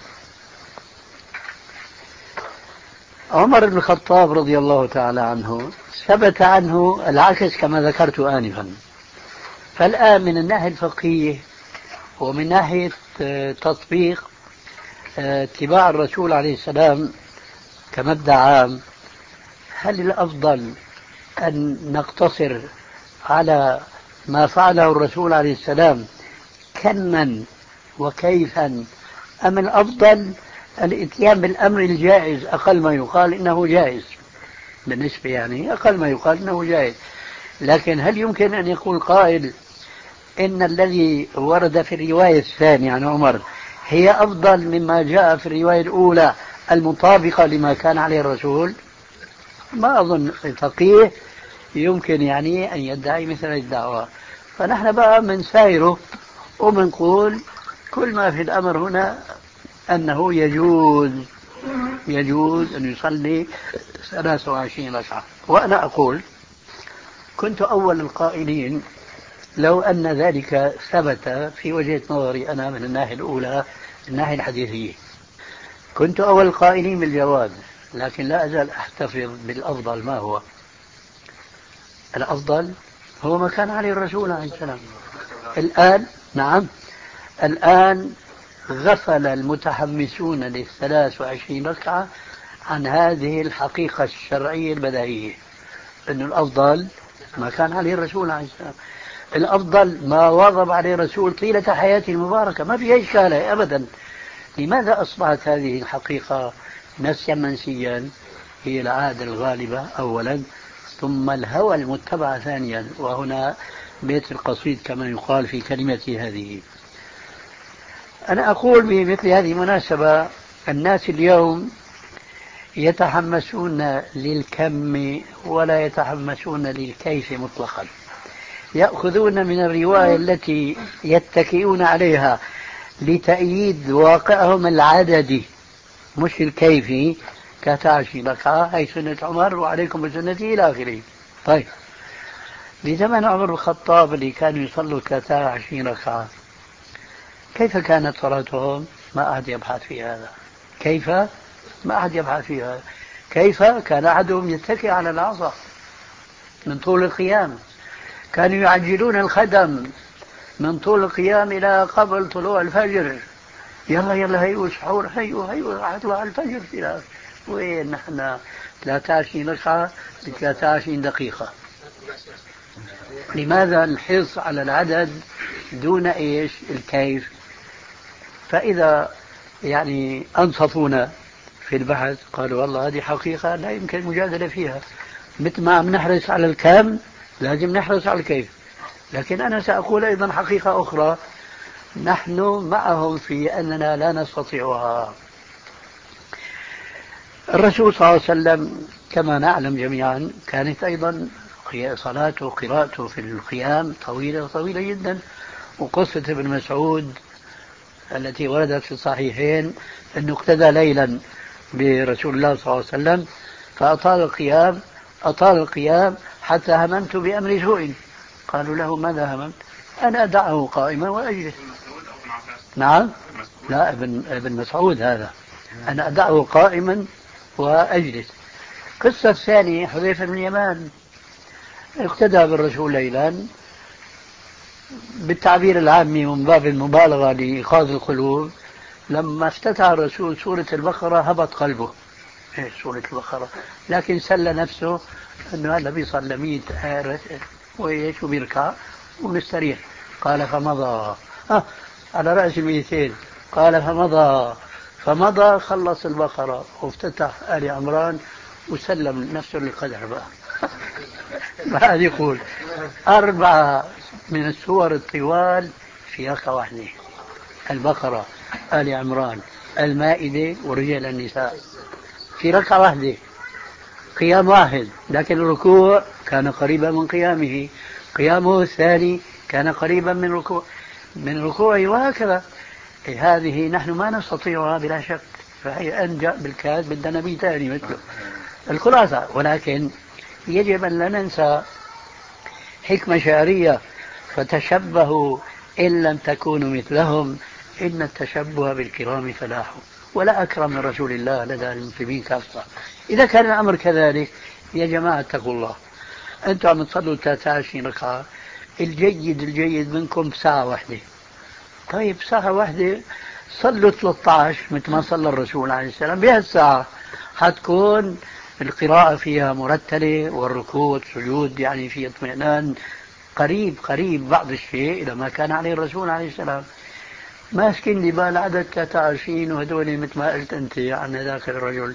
عمر بن الخطاب رضي الله تعالى عنه ثبت عنه العكس كما ذكرت آنفا. فالآن من الناحية الفقهية ومن ناحية تطبيق اتباع الرسول عليه السلام كمبدأ عام، هل الأفضل أن نقتصر على ما فعله الرسول عليه السلام كما وكيفا، أم الأفضل الاتيان بالأمر الجائز أقل ما يقال إنه جائز؟ بالنسبة يعني أقل ما يقال أنه جائز. لكن هل يمكن أن يقول قائل إن الذي ورد في الرواية الثانية عن عمر هي أفضل مما جاء في الرواية الأولى المطابقة لما كان عليه الرسول؟ ما أظن فقيه يمكن يعني أن يدعي مثل الدعوة. فنحن بقى من سائره ومنقول كل ما في الأمر هنا أنه يجوز يجوز أن يصلي ثلاث وعشرين ركعة. وأنا أقول كنت أول القائلين لو أن ذلك ثبت في وجهة نظري أنا من الناحية الأولى الناحية الحديثية كنت أول القائلين بالجواز، لكن لا أزال أحتفظ بالأفضل. ما هو الأفضل؟ هو ما كان عليه الرسول عليه السلام. الآن نعم الآن غفل المتحمسون للثلاث وعشرين ركعة عن هذه الحقيقة الشرعية البديهية أن الأفضل ما كان عليه الرسول عليه السلام. الأفضل ما واظب عليه الرسول طيلة حياته المباركة، ما في أي إشكال أبدا. لماذا أصبحت هذه الحقيقة نسيا منسيا؟ هي العادة الغالبة أولا، ثم الهوى المتبع ثانيا، وهنا بيت القصيد كما يقال في كلمتي هذه. أنا أقول بمثل هذه المناسبة الناس اليوم يتحمسون للكم ولا يتحمسون للكيف مطلقا. يأخذون من الرواية التي يتكئون عليها لتأييد واقعهم العددي مش الكيفي كتعشي ركعة هي سنة عمر وعليكم بسنتي إلى آخره. طيب بزمن عمر الخطاب اللي كانوا يصلوا ثلاثة وعشرين ركعة كيف كانت صلاتهم؟ ما أحد يبحث في هذا. كيف؟ ما أحد يبحث في هذا. كيف كان أحدهم يتكئ على العصا من طول القيام؟ كانوا يعجلون الخدم من طول القيام إلى قبل طلوع الفجر. يلا يلا هيو سحور هيو هيو راح يطلع الفجر في وين نحن ثلاثة وعشرين ركعة ب ثلاثة وعشرين دقيقة. لماذا الحرص على العدد دون ايش الكيف؟ فإذا يعني أنصفونا في البحث قالوا والله هذه حقيقة لا يمكن المجادلة فيها، مثل ما عم نحرص على الكم لازم نحرص على الكيف. لكن أنا سأقول أيضا حقيقة أخرى نحن معهم في أننا لا نستطيعها. الرسول صلى الله عليه وسلم كما نعلم جميعا كانت أيضا صلاته وقراءته في القيام طويلة طويلة جدا. وقصة ابن مسعود التي وردت في الصحيحين أنه اقتدى ليلا برسول الله صلى الله عليه وسلم فأطال القيام أطال القيام حتى هممت بأمر سوء. قالوا له ماذا هممت؟ أنا أدعه قائما وأجلس. نعم لا ابن, ابن مسعود هذا أنا أدعه قائما وأجلس. قصة ثانية حذيفة بن اليمان اقتدى بالرسول ليلا بالتعبير العامي من باب المبالغة لإيقاظ القلوب. لما افتتح الرسول سورة البقرة هبط قلبه إيه سورة البقرة، لكن سلى نفسه أنه هذا بيصل مئة آية وإيش وبيركع ومستريح. قال فمضى آه على رأس المئتين قال فمضى فمضى خلص البقرة وافتتح آل عمران وسلم نفسه للقدر بقى. بعد يقول أربعة من السور الطوال في ركعة واحدة: البقرة، آل عمران، المائدة، ورجال النساء في ركعة واحدة، قيام واحد. لكن الركوع كان قريبا من قيامه، قيامه الثاني كان قريبا من ركوع من ركوعه، وهكذا. هذه نحن ما نستطيعها بلا شك، فهي أنجأ بالكاد بدنا نبي ثاني مثله. الخلاصة ولكن يجب أن لا ننسى حكمة شعرية: فتشبهوا إن لم تكونوا مثلهم إن التشبه بالكرام فلاح. ولا أكرم من رسول الله لدى المسلمين كافة. إذا كان الأمر كذلك يا جماعة اتقوا الله. أنتم عم تصلوا ثلاثة وعشرين ركعة، الجيد الجيد منكم ساعة واحدة. طيب ساعة واحدة صلوا ثلاثة عشر مثل ما صلى الرسول عليه السلام بهالساعة، حتكون القراءة فيها مرتلة والركوع والسجود يعني في اطمئنان قريب قريب بعض الشيء إلى ما كان عليه الرسول عليه السلام. ماسكين لي بال عدد ثلاثة وعشرين وهدول مثل ما قلت أنت عن ذاك الرجل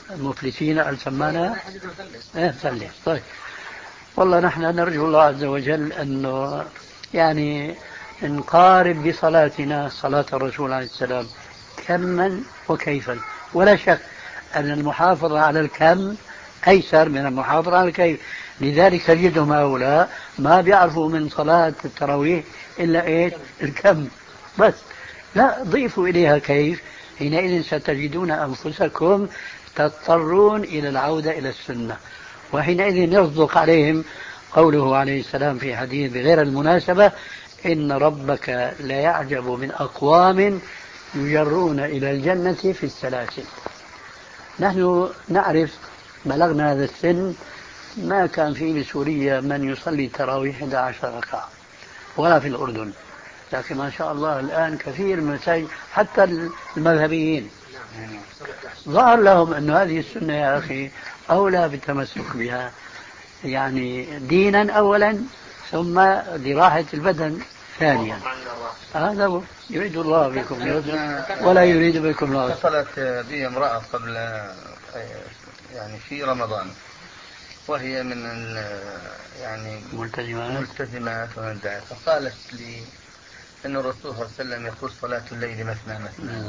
مفلسين قال سمانا ايه فلس. طيب والله نحن نرجو الله عز وجل أنه يعني نقارب بصلاتنا صلاة الرسول عليه السلام كما وكيفا. ولا شك أن المحافظة على الكم أيسر من المحافظة على الكيف. لذلك تجدهم هؤلاء ما بيعرفوا من صلاة التراويح إلا إيه الكم بس. لا ضيفوا إليها كيف، حينئذ ستجدون أنفسكم تضطرون إلى العودة إلى السنة، وحينئذ يصدق عليهم قوله عليه السلام في حديث بغير المناسبة: إن ربك لا يعجب من أقوام يجرون إلى الجنة في السلاسل. نحن نعرف بلغنا هذا السن ما كان في بسوريا من يصلي تراويح إحدى عشرة ركعة ولا في الأردن، لكن ما شاء الله الآن كثير من المساجد حتى المذهبيين ظهر لهم أن هذه السنة يا أخي أولى بالتمسك بها، يعني دينا أولا ثم لراحة البدن ثانيا. هذا هو يريد الله بكم ولا يريد بكم الله. اتصلت بي امرأة قبل يعني في رمضان وهي من يعني ملتزمات ملتزمات ومن، فقالت لي أن الرسول صلى الله عليه وسلم يقول صلاة الليل مثنى مثنى،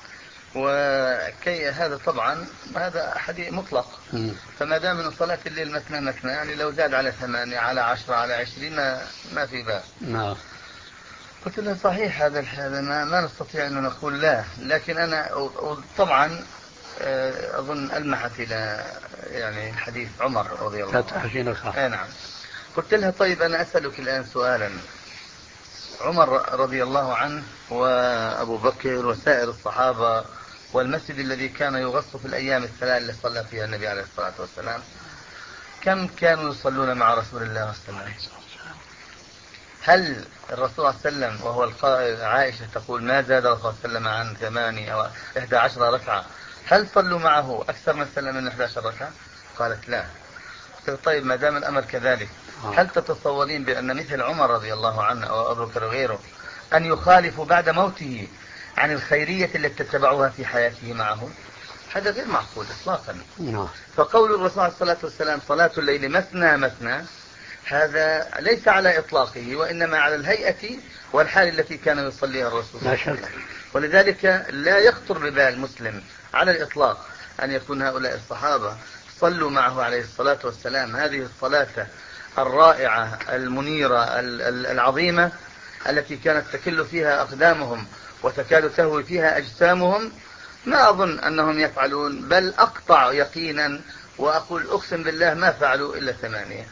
وكي هذا طبعا هذا حديث مطلق، فما دام من صلاة الليل مثنى مثنى يعني لو زاد على ثمانية على عشرة على عشرين ما, ما في بأس. نعم. قلت له صحيح هذا هذا ما, ما نستطيع أن نقول لا، لكن أنا طبعا أظن ألمحت إلى يعني حديث عمر رضي الله عنه. نعم. قلت لها طيب أنا أسألك الآن سؤالا: عمر رضي الله عنه وأبو بكر وسائر الصحابة والمسجد الذي كان يغص في الأيام الثلاث اللي صلى فيها النبي عليه الصلاة والسلام، كم كانوا يصلون مع رسول الله صلى الله عليه وسلم؟ هل الرسول صلى الله عليه وسلم وهو القائل، عائشة تقول ما زاد الرسول صلى الله عليه وسلم عن ثمانية أو إحدى عشر ركعة، هل صلوا معه أكثر من سلم من إحدى عشر ركعة؟ قالت لا. قلت طيب ما دام الأمر كذلك هل تتصورين بأن مثل عمر رضي الله عنه أو أبو بكر وغيره أن يخالفوا بعد موته عن الخيرية التي تتبعوها في حياته معه؟ هذا غير معقول إطلاقا. فقول الرسول صلى الله عليه وسلم صلاة الليل مثنى مثنى هذا ليس على إطلاقه، وإنما على الهيئة والحال التي كان يصليها الرسول صلى الله عليه وسلم. ولذلك لا يخطر ببال مسلم على الإطلاق أن يكون هؤلاء الصحابة صلوا معه عليه الصلاة والسلام هذه الصلاة الرائعة المنيرة العظيمة التي كانت تكل فيها أقدامهم وتكاد تهوي فيها أجسامهم. ما أظن أنهم يفعلون، بل أقطع يقينا وأقول أقسم بالله ما فعلوا إلا ثمانية.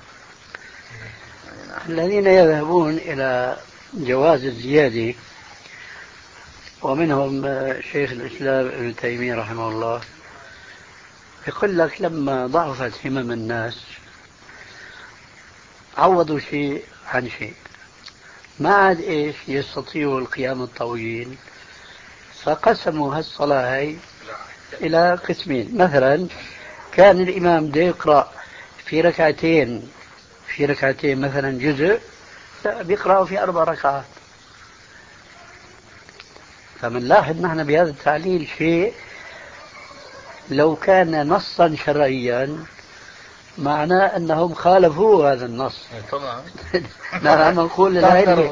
الذين يذهبون إلى جواز الزيادة ومنهم شيخ الإسلام ابن تيمية رحمه الله يقول لك لما ضعفت همم الناس عوضوا شيء عن شيء، ما عاد إيش يستطيعوا القيام الطويل، فقسموا هالصلاة هي إلى قسمين. مثلا كان الإمام بده يقرأ في ركعتين في ركعتين مثلا جزء، لا بيقرأوا في أربع ركعات. فمنلاحظ نحن بهذا التعليل شيء لو كان نصا شرعيا معناه أنهم خالفوا هذا النص. طبعا نحن نقول للعلم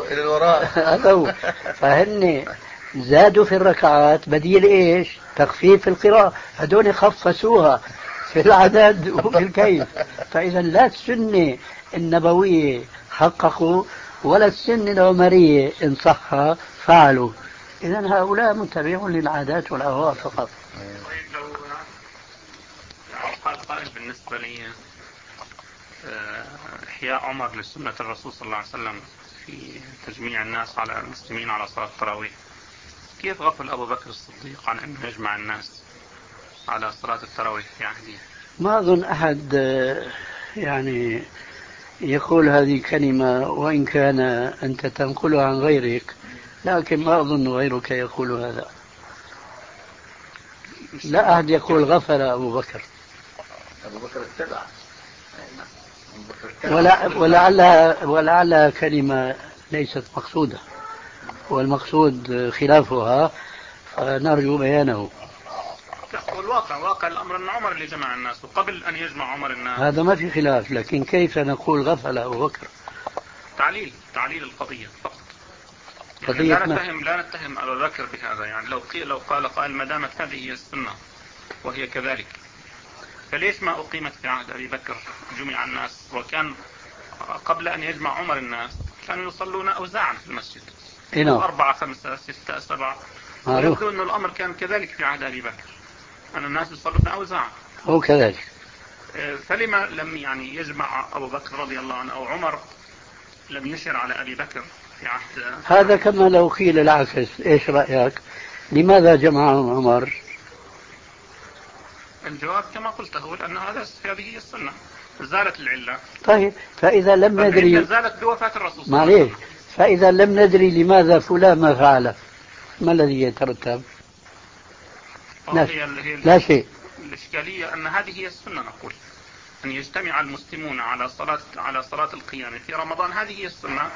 فهن زادوا في الركعات بديل إيش؟ تخفيف في القراءة، هدول خفسوها في العدد وفي الكيف. فإذا لا السنة النبوية حققوا ولا السنة العمرية إن صح فعلوا. إذا هؤلاء متبعون للعادات والأهواء فقط. طيب لو قال قائل بالنسبة لي إحياء عمر لسنة الرسول صلى الله عليه وسلم في تجميع الناس على المسلمين على صلاة التراويح، كيف غفل أبو بكر الصديق عن أن يجمع الناس على صلاة التراويح في عهده؟ ما أظن أحد يعني يقول هذه كلمة، وإن كان أنت تنقلها عن غيرك، لكن ما أظن غيرك يقول هذا. لا أحد يقول غفل أبو بكر. أبو بكر اتبع ولعلها ولعلها كلمة ليست مقصودة، والمقصود خلافها، فنرجو بيانه. تقول الواقع واقع الأمر أن عمر اللي جمع الناس، وقبل أن يجمع عمر الناس. هذا ما في خلاف، لكن كيف نقول غفل أبو بكر؟ تعليل تعليل القضية فقط. يعني قضية لا ما. نتهم لا نتهم أبا بكر بهذا. يعني لو قيل لو قال قائل ما دامت هذه هي السنة وهي كذلك، فليش ما أقيمت في عهد أبي بكر جمع الناس؟ وكان قبل أن يجمع عمر الناس كانوا يصلون أوزاعا في المسجد، إيه؟ أربعة خمسة ستة سبعة. ويبدو أن الأمر كان كذلك في عهد أبي بكر، أن الناس يصلون أوزاعا. هو كذلك. فلما لم يعني يجمع أبو بكر رضي الله عنه أو عمر لم يشر على أبي بكر في عهد؟ هذا كما لو قيل العكس، إيش رأيك؟ لماذا جمعهم عمر؟ الجواب كما قلت هو لأن هذا هذه هي السنة، زالت العلة. طيب فإذا لم ندري، زالت بوفاة الرسول صلى الله عليه وسلم. فإذا لم ندري لماذا فلان ما فعله، ما الذي يترتب؟ لا, هي لا شيء. الإشكالية أن هذه هي السنة، نقول أن يجتمع المسلمون على صلاة على صلاة القيام في رمضان، هذه هي السنة.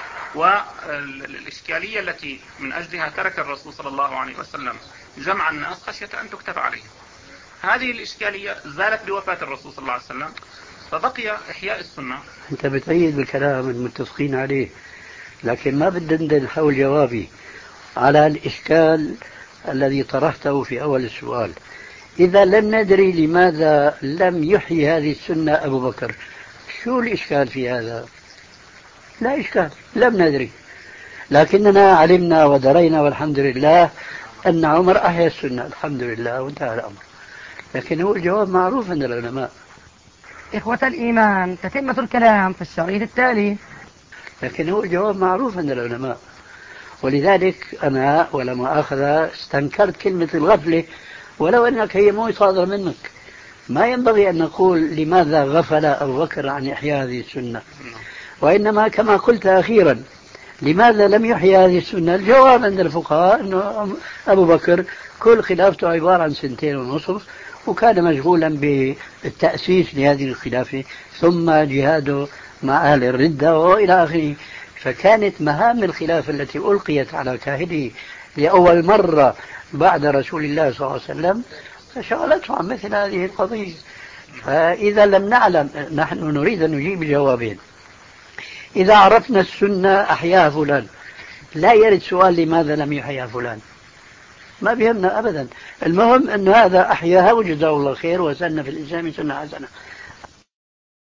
والإشكالية التي من أجلها ترك الرسول صلى الله عليه وسلم جمع الناس خشية أن تكتب عليه، هذه الإشكالية زالت بوفاة الرسول صلى الله عليه وسلم، فبقي إحياء السنة. أنت بتأيد بالكلام المتفقين عليه، لكن ما بدنا حول جوابي على الإشكال الذي طرحته في أول السؤال. إذا لم ندري لماذا لم يحيي هذه السنة أبو بكر، شو الإشكال في هذا؟ لا إشكال، لم ندري، لكننا علمنا ودرينا والحمد لله أن عمر أحيا السنة، الحمد لله، وانتهى الأمر. لكن هو الجواب معروف عند العلماء. إخوة الإيمان، تتمة الكلام في الشريط التالي. لكن هو الجواب معروف عند العلماء، ولذلك أنا ولا مؤاخذة استنكرت كلمة الغفلة، ولو أنك هي مو صادرة منك. ما ينبغي أن نقول لماذا غفل أبو بكر عن إحياء هذه السنة، وإنما كما قلت أخيرا لماذا لم يحيي هذه السنة. الجواب عند الفقهاء أنه أبو بكر كل خلافته عبارة عن سنتين ونصف، وكان مشغولا بالتأسيس لهذه الخلافة، ثم جهاده مع أهل الردة وإلى آخره. فكانت مهام الخلافة التي ألقيت على كاهله لأول مرة بعد رسول الله صلى الله عليه وسلم فشغلته عن مثل هذه القضية. فإذا لم نعلم، نحن نريد أن نجيب جوابين. إذا عرفنا السنة أحياها فلان، لا يرد سؤال لماذا لم يحيا فلان، ما بيهمنا أبدا. المهم أن هذا أحياها وجزاه الله خير وسن في الإسلام سنة حسنة.